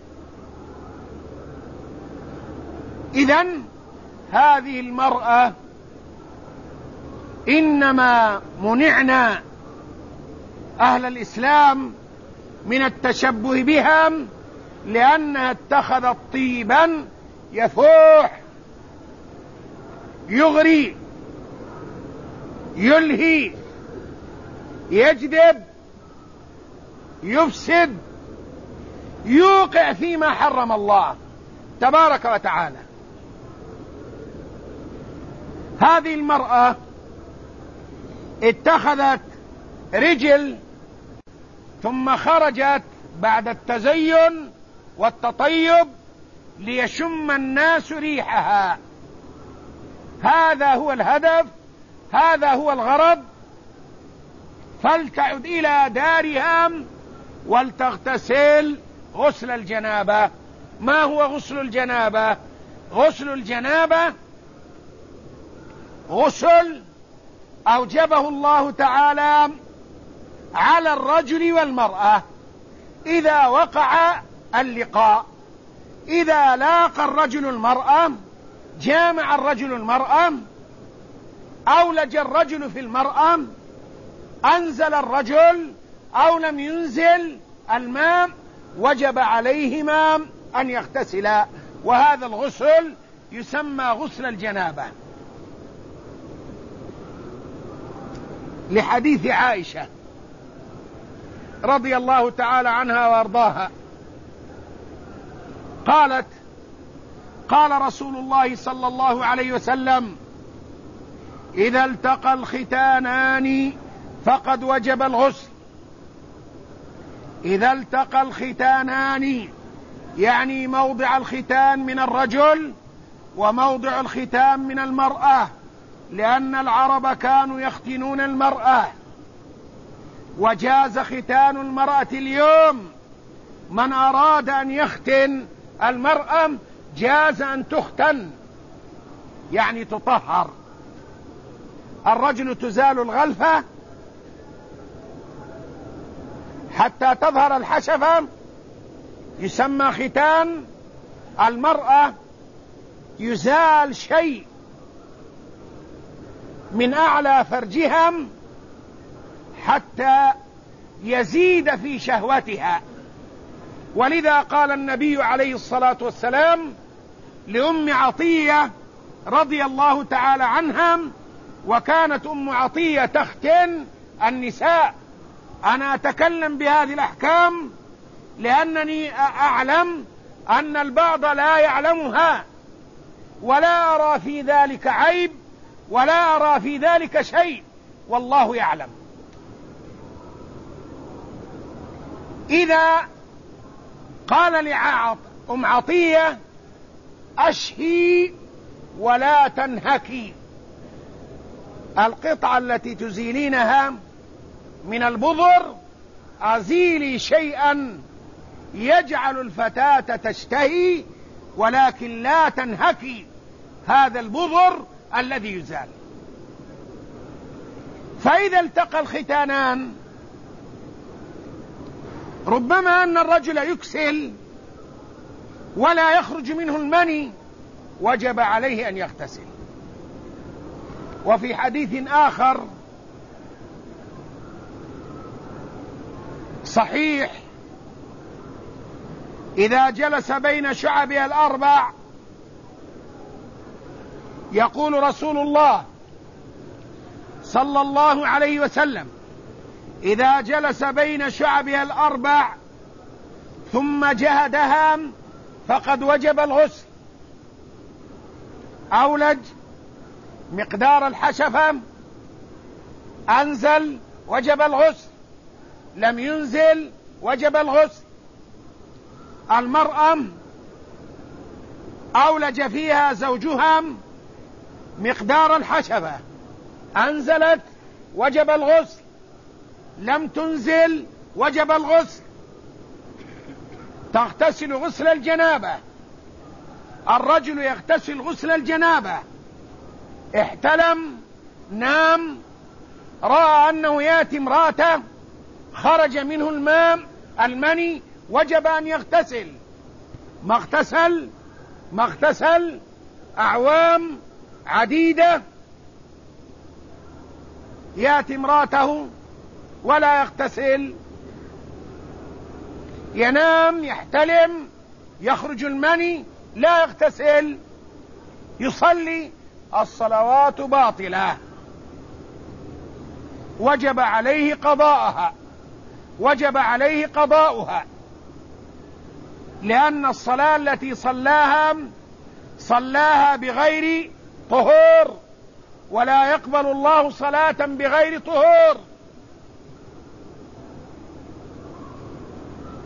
إذن هذه المرأة إنما منعنا أهل الإسلام من التشبه بها لأنها اتخذت طيبا يفوح، يغري، يلهي، يجذب، يفسد، يوقع فيما حرم الله تبارك وتعالى. هذه المرأة اتخذت رجل ثم خرجت بعد التزين والتطيب ليشم الناس ريحها. هذا هو الهدف، هذا هو الغرض. فلتعد إلى دارها ولتغتسل غسل الجنابة. ما هو غسل الجنابة؟ غسل الجنابة غسل أوجبه الله تعالى على الرجل والمرأة إذا وقع اللقاء. إذا لاقى الرجل المرأة، جامع الرجل المرأة، أولج الرجل في المرأة، أنزل الرجل أو لم ينزل الماء، وجب عليهما أن يغتسلا، وهذا الغسل يسمى غسل الجنابة، لحديث عائشة رضي الله تعالى عنها وارضاها قالت: قال رسول الله صلى الله عليه وسلم: إذا التقى الختانان فقد وجب الغسل. إذا التقى الختانان يعني موضع الختان من الرجل وموضع الختان من المرأة، لأن العرب كانوا يختنون المرأة، وجاز ختان المرأة اليوم. من أراد أن يختن المرأة جاز أن تختن، يعني تطهر. الرجل تزال الغلفة حتى تظهر الحشفة، يسمى ختان. المرأة يزال شيء من أعلى فرجها حتى يزيد في شهوتها. ولذا قال النبي عليه الصلاة والسلام لأم عطية رضي الله تعالى عنها، وكانت أم عطية تختن النساء: أنا أتكلم بهذه الأحكام لأنني أعلم أن البعض لا يعلمها، ولا أرى في ذلك عيب ولا أرى في ذلك شيء، والله يعلم. إذا قال لأم عطية: أشهي ولا تنهكي، القطعة التي تزيلينها من البذر أزيلي شيئا يجعل الفتاة تشتهي، ولكن لا تنهكي هذا البذر الذي يزال. فإذا التقى الختانان ربما أن الرجل يكسل ولا يخرج منه المني، وجب عليه أن يغتسل. وفي حديث آخر صحيح: إذا جلس بين شعبها الأربع، يقول رسول الله صلى الله عليه وسلم: إذا جلس بين شعبها الأربع ثم جهدها فقد وجب الغسل. أولج مقدار الحشفة، أنزل وجب الغسل، لم ينزل وجب الغسل. المرأة أولج فيها زوجها مقدار الحشفة، أنزلت وجب الغسل، لم تنزل وجب الغسل. تغتسل غسل الجنابة. الرجل يغتسل غسل الجنابة: احتلم، نام، رأى أنه يأتي امرأته، خرج منه الماء المني، وجب أن يغتسل. ما اغتسل أعوام عديدة، يأتي امرأته ولا يغتسل، ينام، يحتلم، يخرج المني، لا يغتسل، يصلي، الصلوات باطلة، وجب عليه قضاءها، وجب عليه قضاؤها، لأن الصلاة التي صلاها بغير طهور، ولا يقبل الله صلاة بغير طهور.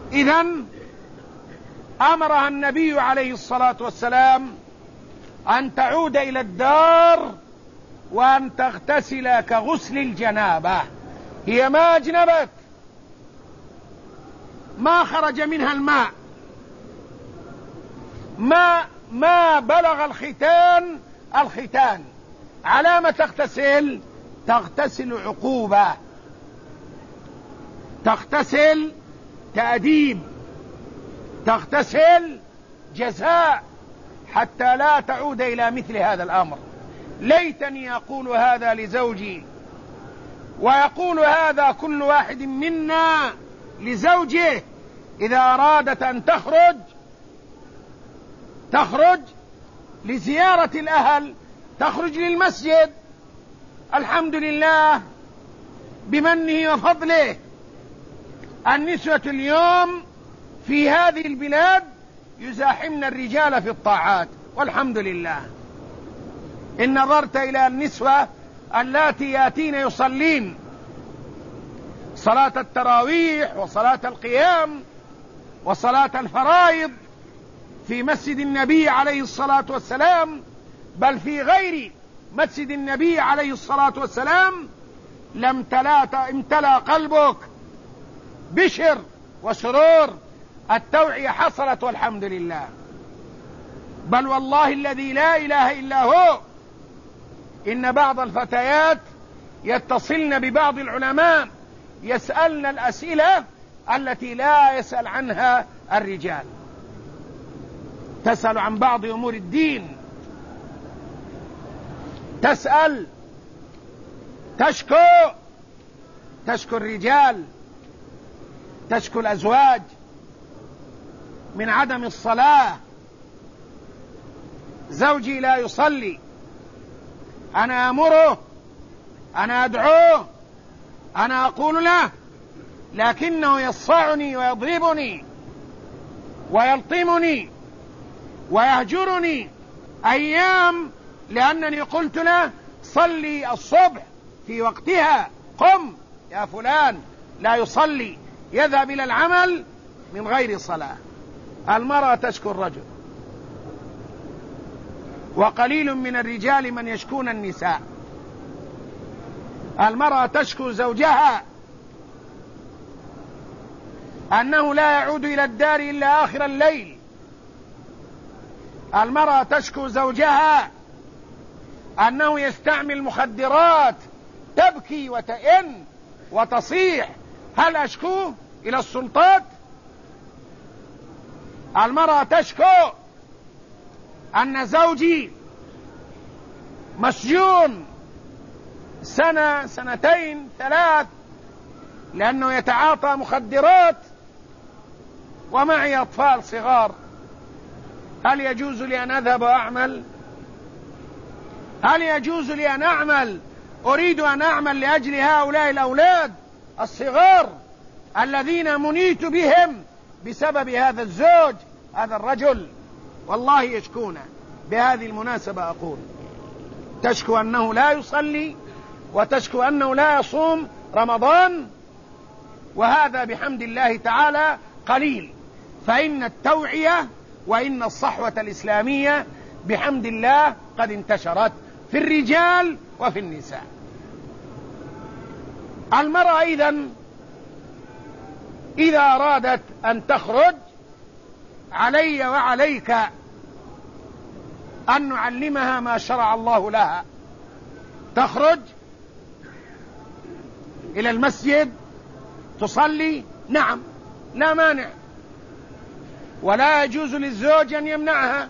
إذن أمرها النبي عليه الصلاة والسلام أن تعود إلى الدار وأن تغتسل كغسل الجنابة. هي ما أجنبت، ما خرج منها الماء، ما بلغ الختان. على ما تغتسل؟ تغتسل عقوبة، تغتسل تأديب، تغتسل جزاء، حتى لا تعود إلى مثل هذا الأمر. ليتني أقول هذا لزوجي، ويقول هذا كل واحد منا لزوجه إذا أرادت أن تخرج لزيارة الأهل، تخرج للمسجد. الحمد لله بمنه وفضله النسوة اليوم في هذه البلاد يزاحمن الرجال في الطاعات، والحمد لله. إن نظرت إلى النسوة اللاتي ياتين يصلين صلاة التراويح وصلاة القيام وصلاة الفرائض في مسجد النبي عليه الصلاة والسلام، بل في غير مسجد النبي عليه الصلاة والسلام، امتلأ قلبك بشر وسرور. التوعية حصلت والحمد لله. بل والله الذي لا إله إلا هو إن بعض الفتيات يتصلن ببعض العلماء يسألن الأسئلة التي لا يسأل عنها الرجال، تسأل عن بعض أمور الدين، تسأل، تشكو الرجال، تشكو الأزواج من عدم الصلاة. زوجي لا يصلي، أنا أمره، أنا أدعوه، أنا أقول له، لكنه يصعني ويضربني ويلطمني ويهجرني أيام لأنني قلت له صلي الصبح في وقتها، قم يا فلان. لا يصلي، يذهب إلى العمل من غير صلاة. المرأة تشكو الرجل، وقليل من الرجال من يشكون النساء. المرأة تشكو زوجها أنه لا يعود إلى الدار إلا آخر الليل. المرأة تشكو زوجها أنه يستعمل مخدرات، تبكي وتئن وتصيح: هل أشكو إلى السلطات؟ المرأة تشكو أن زوجي مسجون سنة، سنتين، 3 لأنه يتعاطى مخدرات ومعي أطفال صغار. هل يجوز لي أن أذهب وأعمل؟ هل يجوز لي أن أعمل؟ أريد أن أعمل لأجل هؤلاء الأولاد الصغار الذين منيت بهم بسبب هذا الزوج، هذا الرجل. والله يشكونه. بهذه المناسبة أقول: تشكو أنه لا يصلي، وتشكو أنه لا يصوم رمضان، وهذا بحمد الله تعالى قليل. فإن التوعية وإن الصحوة الإسلامية بحمد الله قد انتشرت في الرجال وفي النساء. المرأة إذا أرادت أن تخرج، علي وعليك أن نعلمها ما شرع الله لها. تخرج إلى المسجد تصلي، نعم، لا مانع، ولا يجوز للزوج أن يمنعها،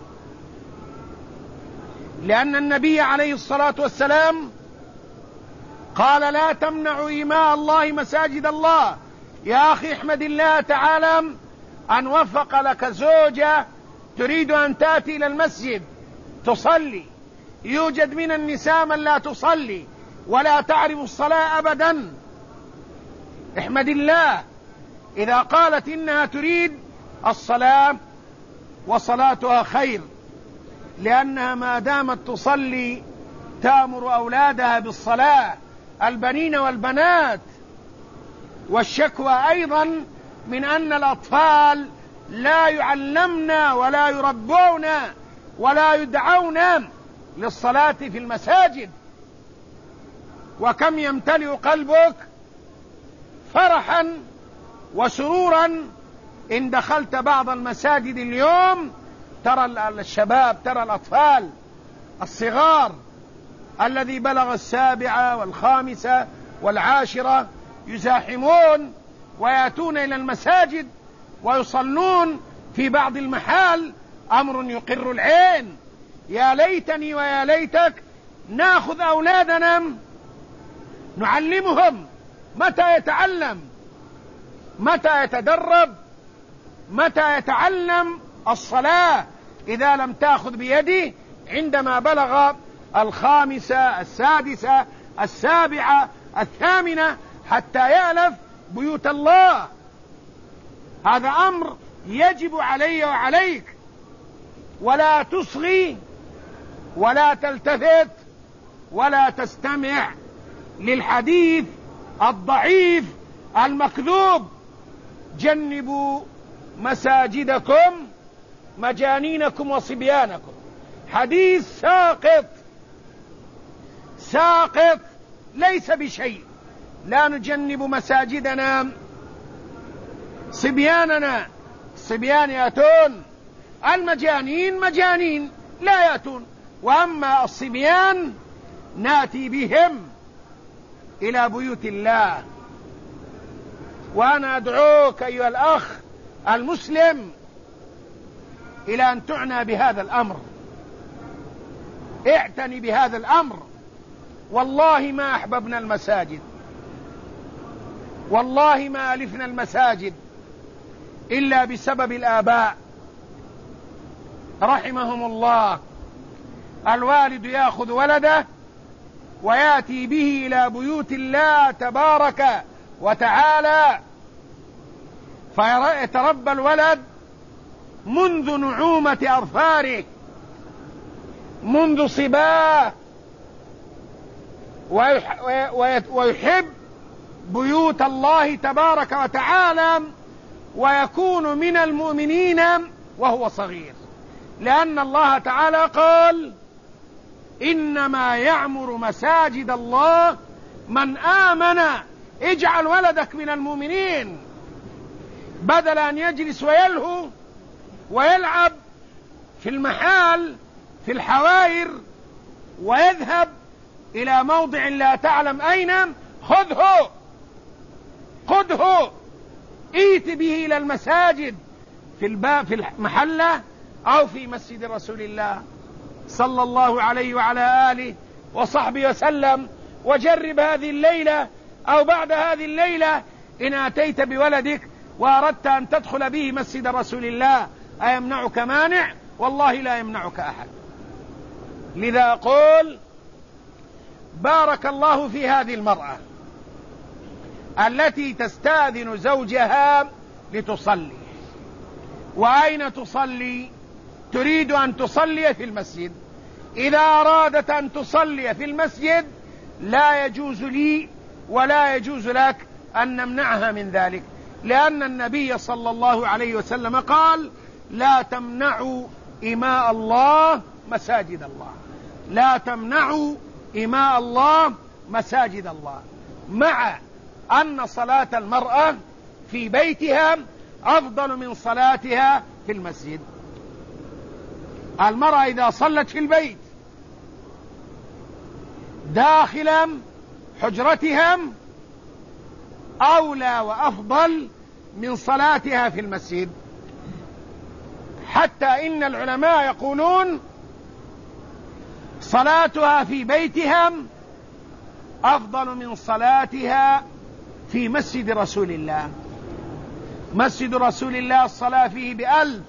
لأن النبي عليه الصلاة والسلام قال: لا تمنعوا إماء الله مساجد الله. يا أخي احمد الله تعالى أن وفق لك زوجة تريد أن تأتي إلى المسجد تصلي. يوجد من النساء من لا تصلي ولا تعرف الصلاة أبدا. احمد الله إذا قالت إنها تريد الصلاة، وصلاتها خير، لأنها ما دامت تصلي تأمر أولادها بالصلاة، البنين والبنات. والشكوى أيضا من أن الأطفال لا يعلمن ولا يربون ولا يدعون للصلاة في المساجد. وكم يمتلئ قلبك فرحا وسرورا إن دخلت بعض المساجد اليوم، ترى الشباب، ترى الأطفال الصغار الذي بلغ 7 و5 و10 يزاحمون ويأتون إلى المساجد ويصلون في بعض المحال، أمر يقر العين. يا ليتني ويا ليتك ناخذ أولادنا نعلمهم متى يتعلم، متى يتدرب، متى يتعلم الصلاة إذا لم تأخذ بيدي عندما بلغ 5 6 7 8 حتى يألف بيوت الله. هذا أمر يجب علي وعليك، ولا تصغي ولا تلتفت ولا تستمع للحديث الضعيف المكذوب. جنبوا مساجدكم مجانينكم وصبيانكم. حديث ساقط ليس بشيء. لا نجنب مساجدنا صبياننا، الصبيان يأتون، المجانين مجانين لا يأتون، وأما الصبيان ناتي بهم إلى بيوت الله. وأنا أدعوك أيها الأخ المسلم إلى أن تعنى بهذا الأمر، اعتني بهذا الأمر. والله ما أحببنا المساجد، والله ما ألفنا المساجد إلا بسبب الآباء رحمهم الله. الوالد يأخذ ولده ويأتي به إلى بيوت الله تبارك وتعالى، فيتربى الولد منذ نعومة أظفاره، منذ صباه، ويحب بيوت الله تبارك وتعالى، ويكون من المؤمنين وهو صغير، لأن الله تعالى قال: إنما يعمر مساجد الله من آمن. اجعل ولدك من المؤمنين، بدل أن يجلس ويلهو ويلعب في المحال في الحوائر ويذهب إلى موضع لا تعلم أين. خذه ائت به إلى المساجد في المحلة أو في مسجد رسول الله صلى الله عليه وعلى آله وصحبه وسلم، وجرب هذه الليلة أو بعد هذه الليلة إن أتيت بولدك وأردت أن تدخل به مسجد رسول الله أيمنعك مانع؟ والله لا يمنعك أحد. لذا أقول: بارك الله في هذه المرأة التي تستأذن زوجها لتصلي. وأين تصلي؟ تريد أن تصلي في المسجد. إذا أرادت أن تصلي في المسجد لا يجوز لي ولا يجوز لك أن نمنعها من ذلك، لأن النبي صلى الله عليه وسلم قال: لا تمنعوا إماء الله مساجد الله. لا تمنعوا إماء الله مساجد الله. مع أن صلاة المرأة في بيتها أفضل من صلاتها في المسجد. المرأة إذا صلت في البيت داخل حجرتها أولى وأفضل من صلاتها في المسجد، حتى إن العلماء يقولون صلاتها في بيتها أفضل من صلاتها في مسجد رسول الله. مسجد رسول الله الصلاة فيه ب1000،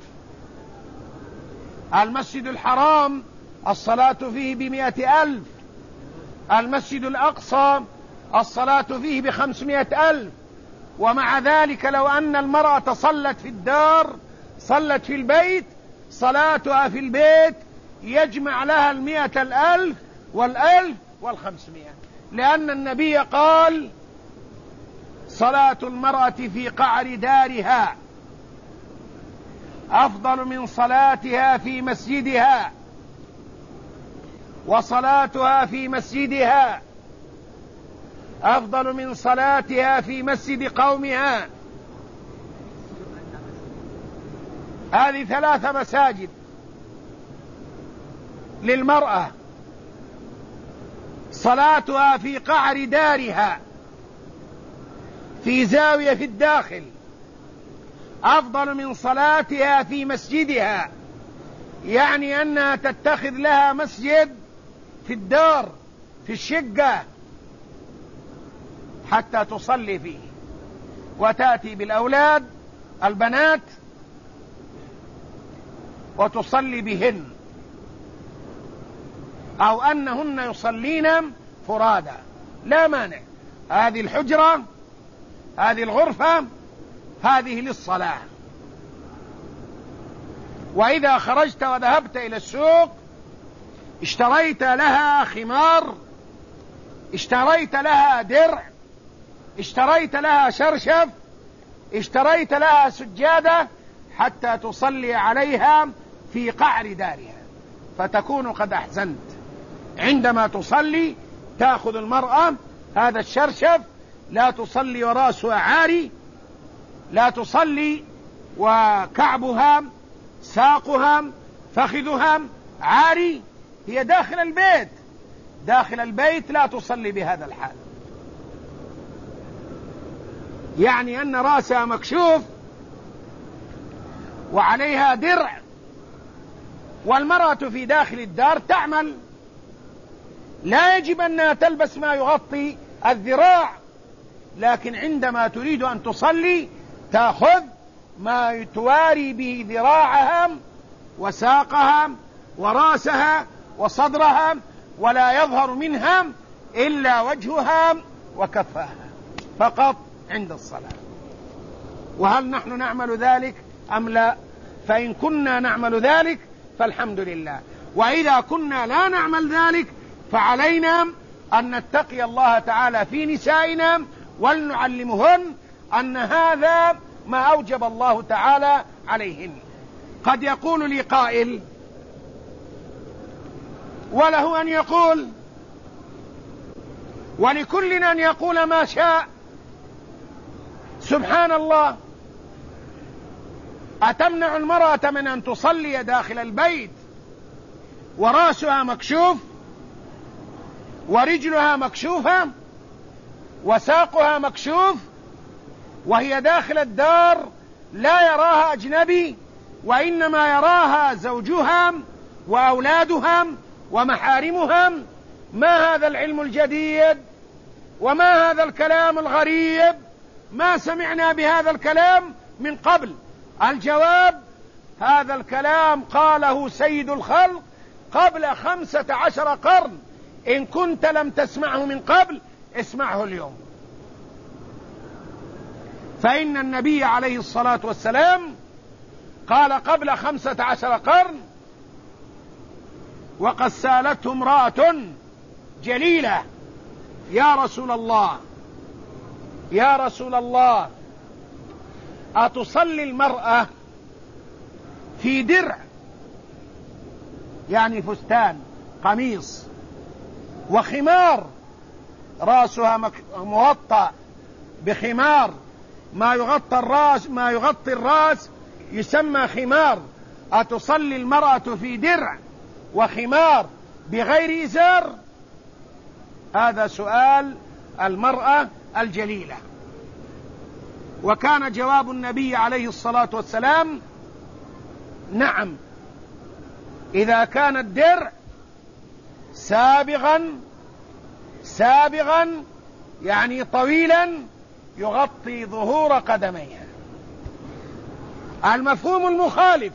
المسجد الحرام الصلاة فيه ب100,000، المسجد الأقصى الصلاة فيه ب500,000. ومع ذلك لو أن المرأة صلت في الدار، صلت في البيت، صلاتها في البيت يجمع لها 100,000 و1,000 و500، لأن النبي قال: صلاة المرأة في قعر دارها أفضل من صلاتها في مسجدها، وصلاتها في مسجدها أفضل من صلاتها في مسجد قومها. هذه 3 مساجد للمرأة، صلاتها في قعر دارها في زاوية في الداخل أفضل من صلاتها في مسجدها، يعني أنها تتخذ لها مسجد في الدار في الشقة حتى تصلي فيه، وتأتي بالأولاد البنات وتصلي بهن، أو أنهن يصلين فرادى، لا مانع. هذه الحجرة، هذه الغرفة، هذه للصلاة. وإذا خرجت وذهبت إلى السوق اشتريت لها خمار، اشتريت لها درع، اشتريت لها شرشف، اشتريت لها سجادة حتى تصلي عليها في قعر دارها، فتكون قد أحسنت. عندما تصلي تأخذ المرأة هذا الشرشف، لا تصلي ورأسها عاري، لا تصلي وكعبها ساقها فخذها عاري، هي داخل البيت، داخل البيت لا تصلي بهذا الحال، يعني أن رأسها مكشوف وعليها درع. والمرأة في داخل الدار تعمل، لا يجب أنها تلبس ما يغطي الذراع، لكن عندما تريد أن تصلي تأخذ ما تواري به ذراعها وساقها ورأسها وصدرها، ولا يظهر منها إلا وجهها وكفاها فقط عند الصلاة. وهل نحن نعمل ذلك أم لا؟ فإن كنا نعمل ذلك فالحمد لله، وإذا كنا لا نعمل ذلك فعلينا أن نتقي الله تعالى في نسائنا ولنعلمهن أن هذا ما أوجب الله تعالى عليهن. قد يقول لي قائل، وله أن يقول، ولكل أن يقول ما شاء، سبحان الله، أتمنع المرأة من أن تصلي داخل البيت ورأسها مكشوف ورجلها مكشوفة وساقها مكشوف وهي داخل الدار لا يراها أجنبي، وإنما يراها زوجها وأولادها ومحارمها؟ ما هذا العلم الجديد وما هذا الكلام الغريب؟ ما سمعنا بهذا الكلام من قبل. الجواب: هذا الكلام قاله سيد الخلق قبل 15 قرن، إن كنت لم تسمعه من قبل اسمعه اليوم. فإن النبي عليه الصلاة والسلام قال قبل 15 قرن: وقد سالته امرأة جليلة: يا رسول الله، يا رسول الله، أتصلي المرأة في درع، يعني فستان قميص، وخمار رأسها مغطى بخمار، ما يغطي الرأس يسمى خمار، أتصلي المرأة في درع وخمار بغير إزار؟ هذا سؤال المرأة الجليلة. وكان جواب النبي عليه الصلاة والسلام: نعم، إذا كان الدرع سابغا يعني طويلا يغطي ظهور قدميها. المفهوم المخالف: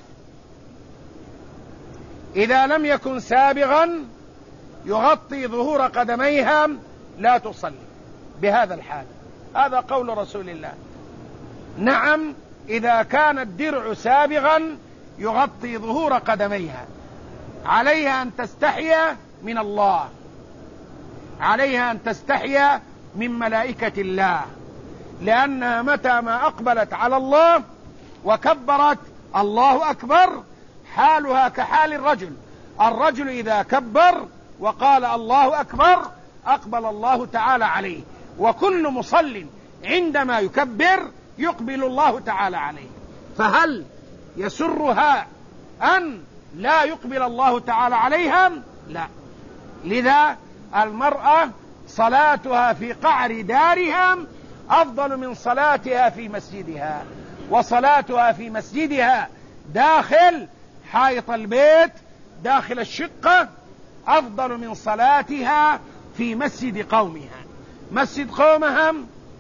إذا لم يكن سابغا يغطي ظهور قدميها لا تصلي بهذا الحال. هذا قول رسول الله: نعم، إذا كان الدرع سابغا يغطي ظهور قدميها، عليها أن تستحيا من الله، عليها أن تستحيا من ملائكة الله، لأنها متى ما أقبلت على الله وكبرت الله أكبر حالها كحال الرجل إذا كبر وقال الله أكبر أقبل الله تعالى عليه، وكل مصل عندما يكبر يقبل الله تعالى عليه. فهل يسرها أن لا يقبل الله تعالى عليها؟ لا. لذا المرأة صلاتها في قعر دارها أفضل من صلاتها في مسجدها، وصلاتها في مسجدها داخل حائط البيت داخل الشقة أفضل من صلاتها في مسجد قومها. مسجد قومها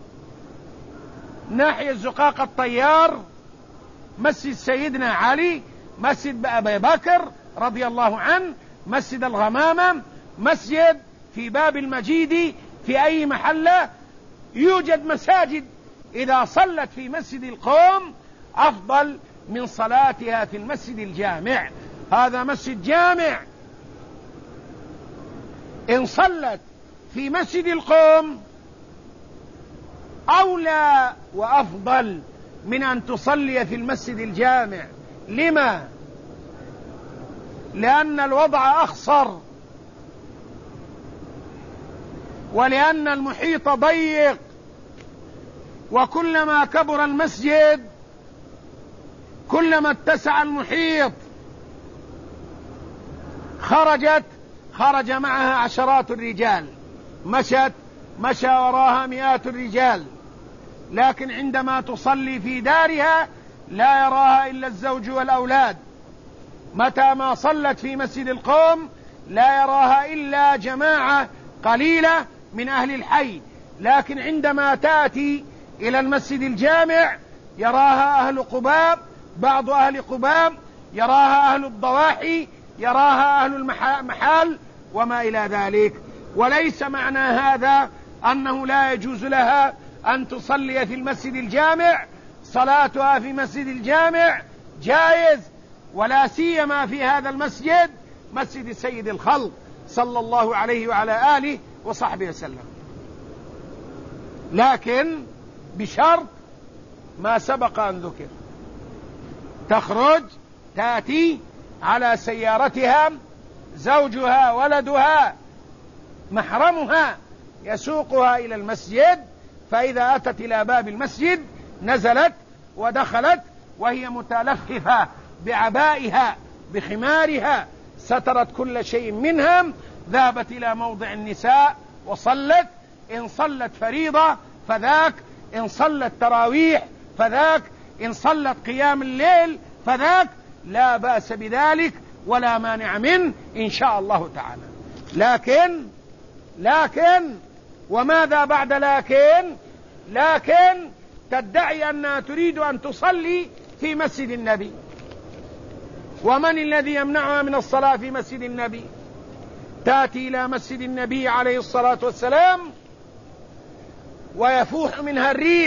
ناحية زقاق الطيار، مسجد سيدنا علي، مسجد أبي بكر رضي الله عنه، مسجد الغمامة، مسجد في باب المجيد، في أي محلة يوجد مساجد. إذا صلت في مسجد القوم أفضل من صلاتها في المسجد الجامع. هذا مسجد جامع، إن صلت في مسجد القوم أولى وأفضل من أن تصلي في المسجد الجامع. لما؟ لأن الوضع أخصر، ولأن المحيط ضيق، وكلما كبر المسجد كلما اتسع المحيط. خرج معها عشرات الرجال، مشى وراها مئات الرجال، لكن عندما تصلي في دارها لا يراها إلا الزوج والأولاد. متى ما صلت في مسجد القوم لا يراها إلا جماعة قليلة من أهل الحي، لكن عندما تأتي إلى المسجد الجامع يراها أهل قباب، بعض أهل قباب، يراها أهل الضواحي، يراها أهل المحال وما إلى ذلك. وليس معنى هذا أنه لا يجوز لها أن تصلي في المسجد الجامع. صلاتها في مسجد الجامع جائز، ولا سيما في هذا المسجد، مسجد سيد الخلق صلى الله عليه وعلى آله وصحبه وسلم، لكن بشرط ما سبق أن ذكر. تخرج تأتي على سيارتها، زوجها ولدها محرمها يسوقها إلى المسجد، فإذا أتت إلى باب المسجد نزلت ودخلت وهي متلففة بعبائها بخمارها، سترت كل شيء منها، ذهبت إلى موضع النساء وصلت. إن صلت فريضة فذاك، إن صلت تراويح فذاك، إن صلت قيام الليل فذاك، لا بأس بذلك ولا مانع منه إن شاء الله تعالى. لكن وماذا بعد لكن تدعي أنها تريد أن تصلي في مسجد النبي. ومن الذي يمنعها من الصلاة في مسجد النبي؟ تأتي إلى مسجد النبي عليه الصلاة والسلام ويفوح منها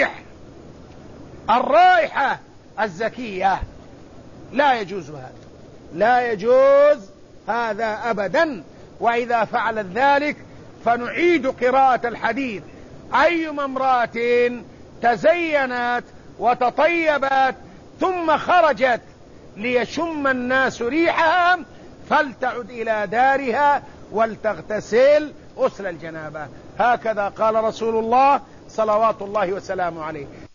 الرائحة الزكية. لا يجوز هذا، لا يجوز هذا أبدا. وإذا فعلت ذلك فنعيد قراءة الحديث: أيما امرأة تزينت وتطيبت ثم خرجت ليشم الناس ريحها فلتعد إلى دارها ولتغتسل غسل الجنابة. هكذا قال رسول الله صلوات الله وسلامه عليه.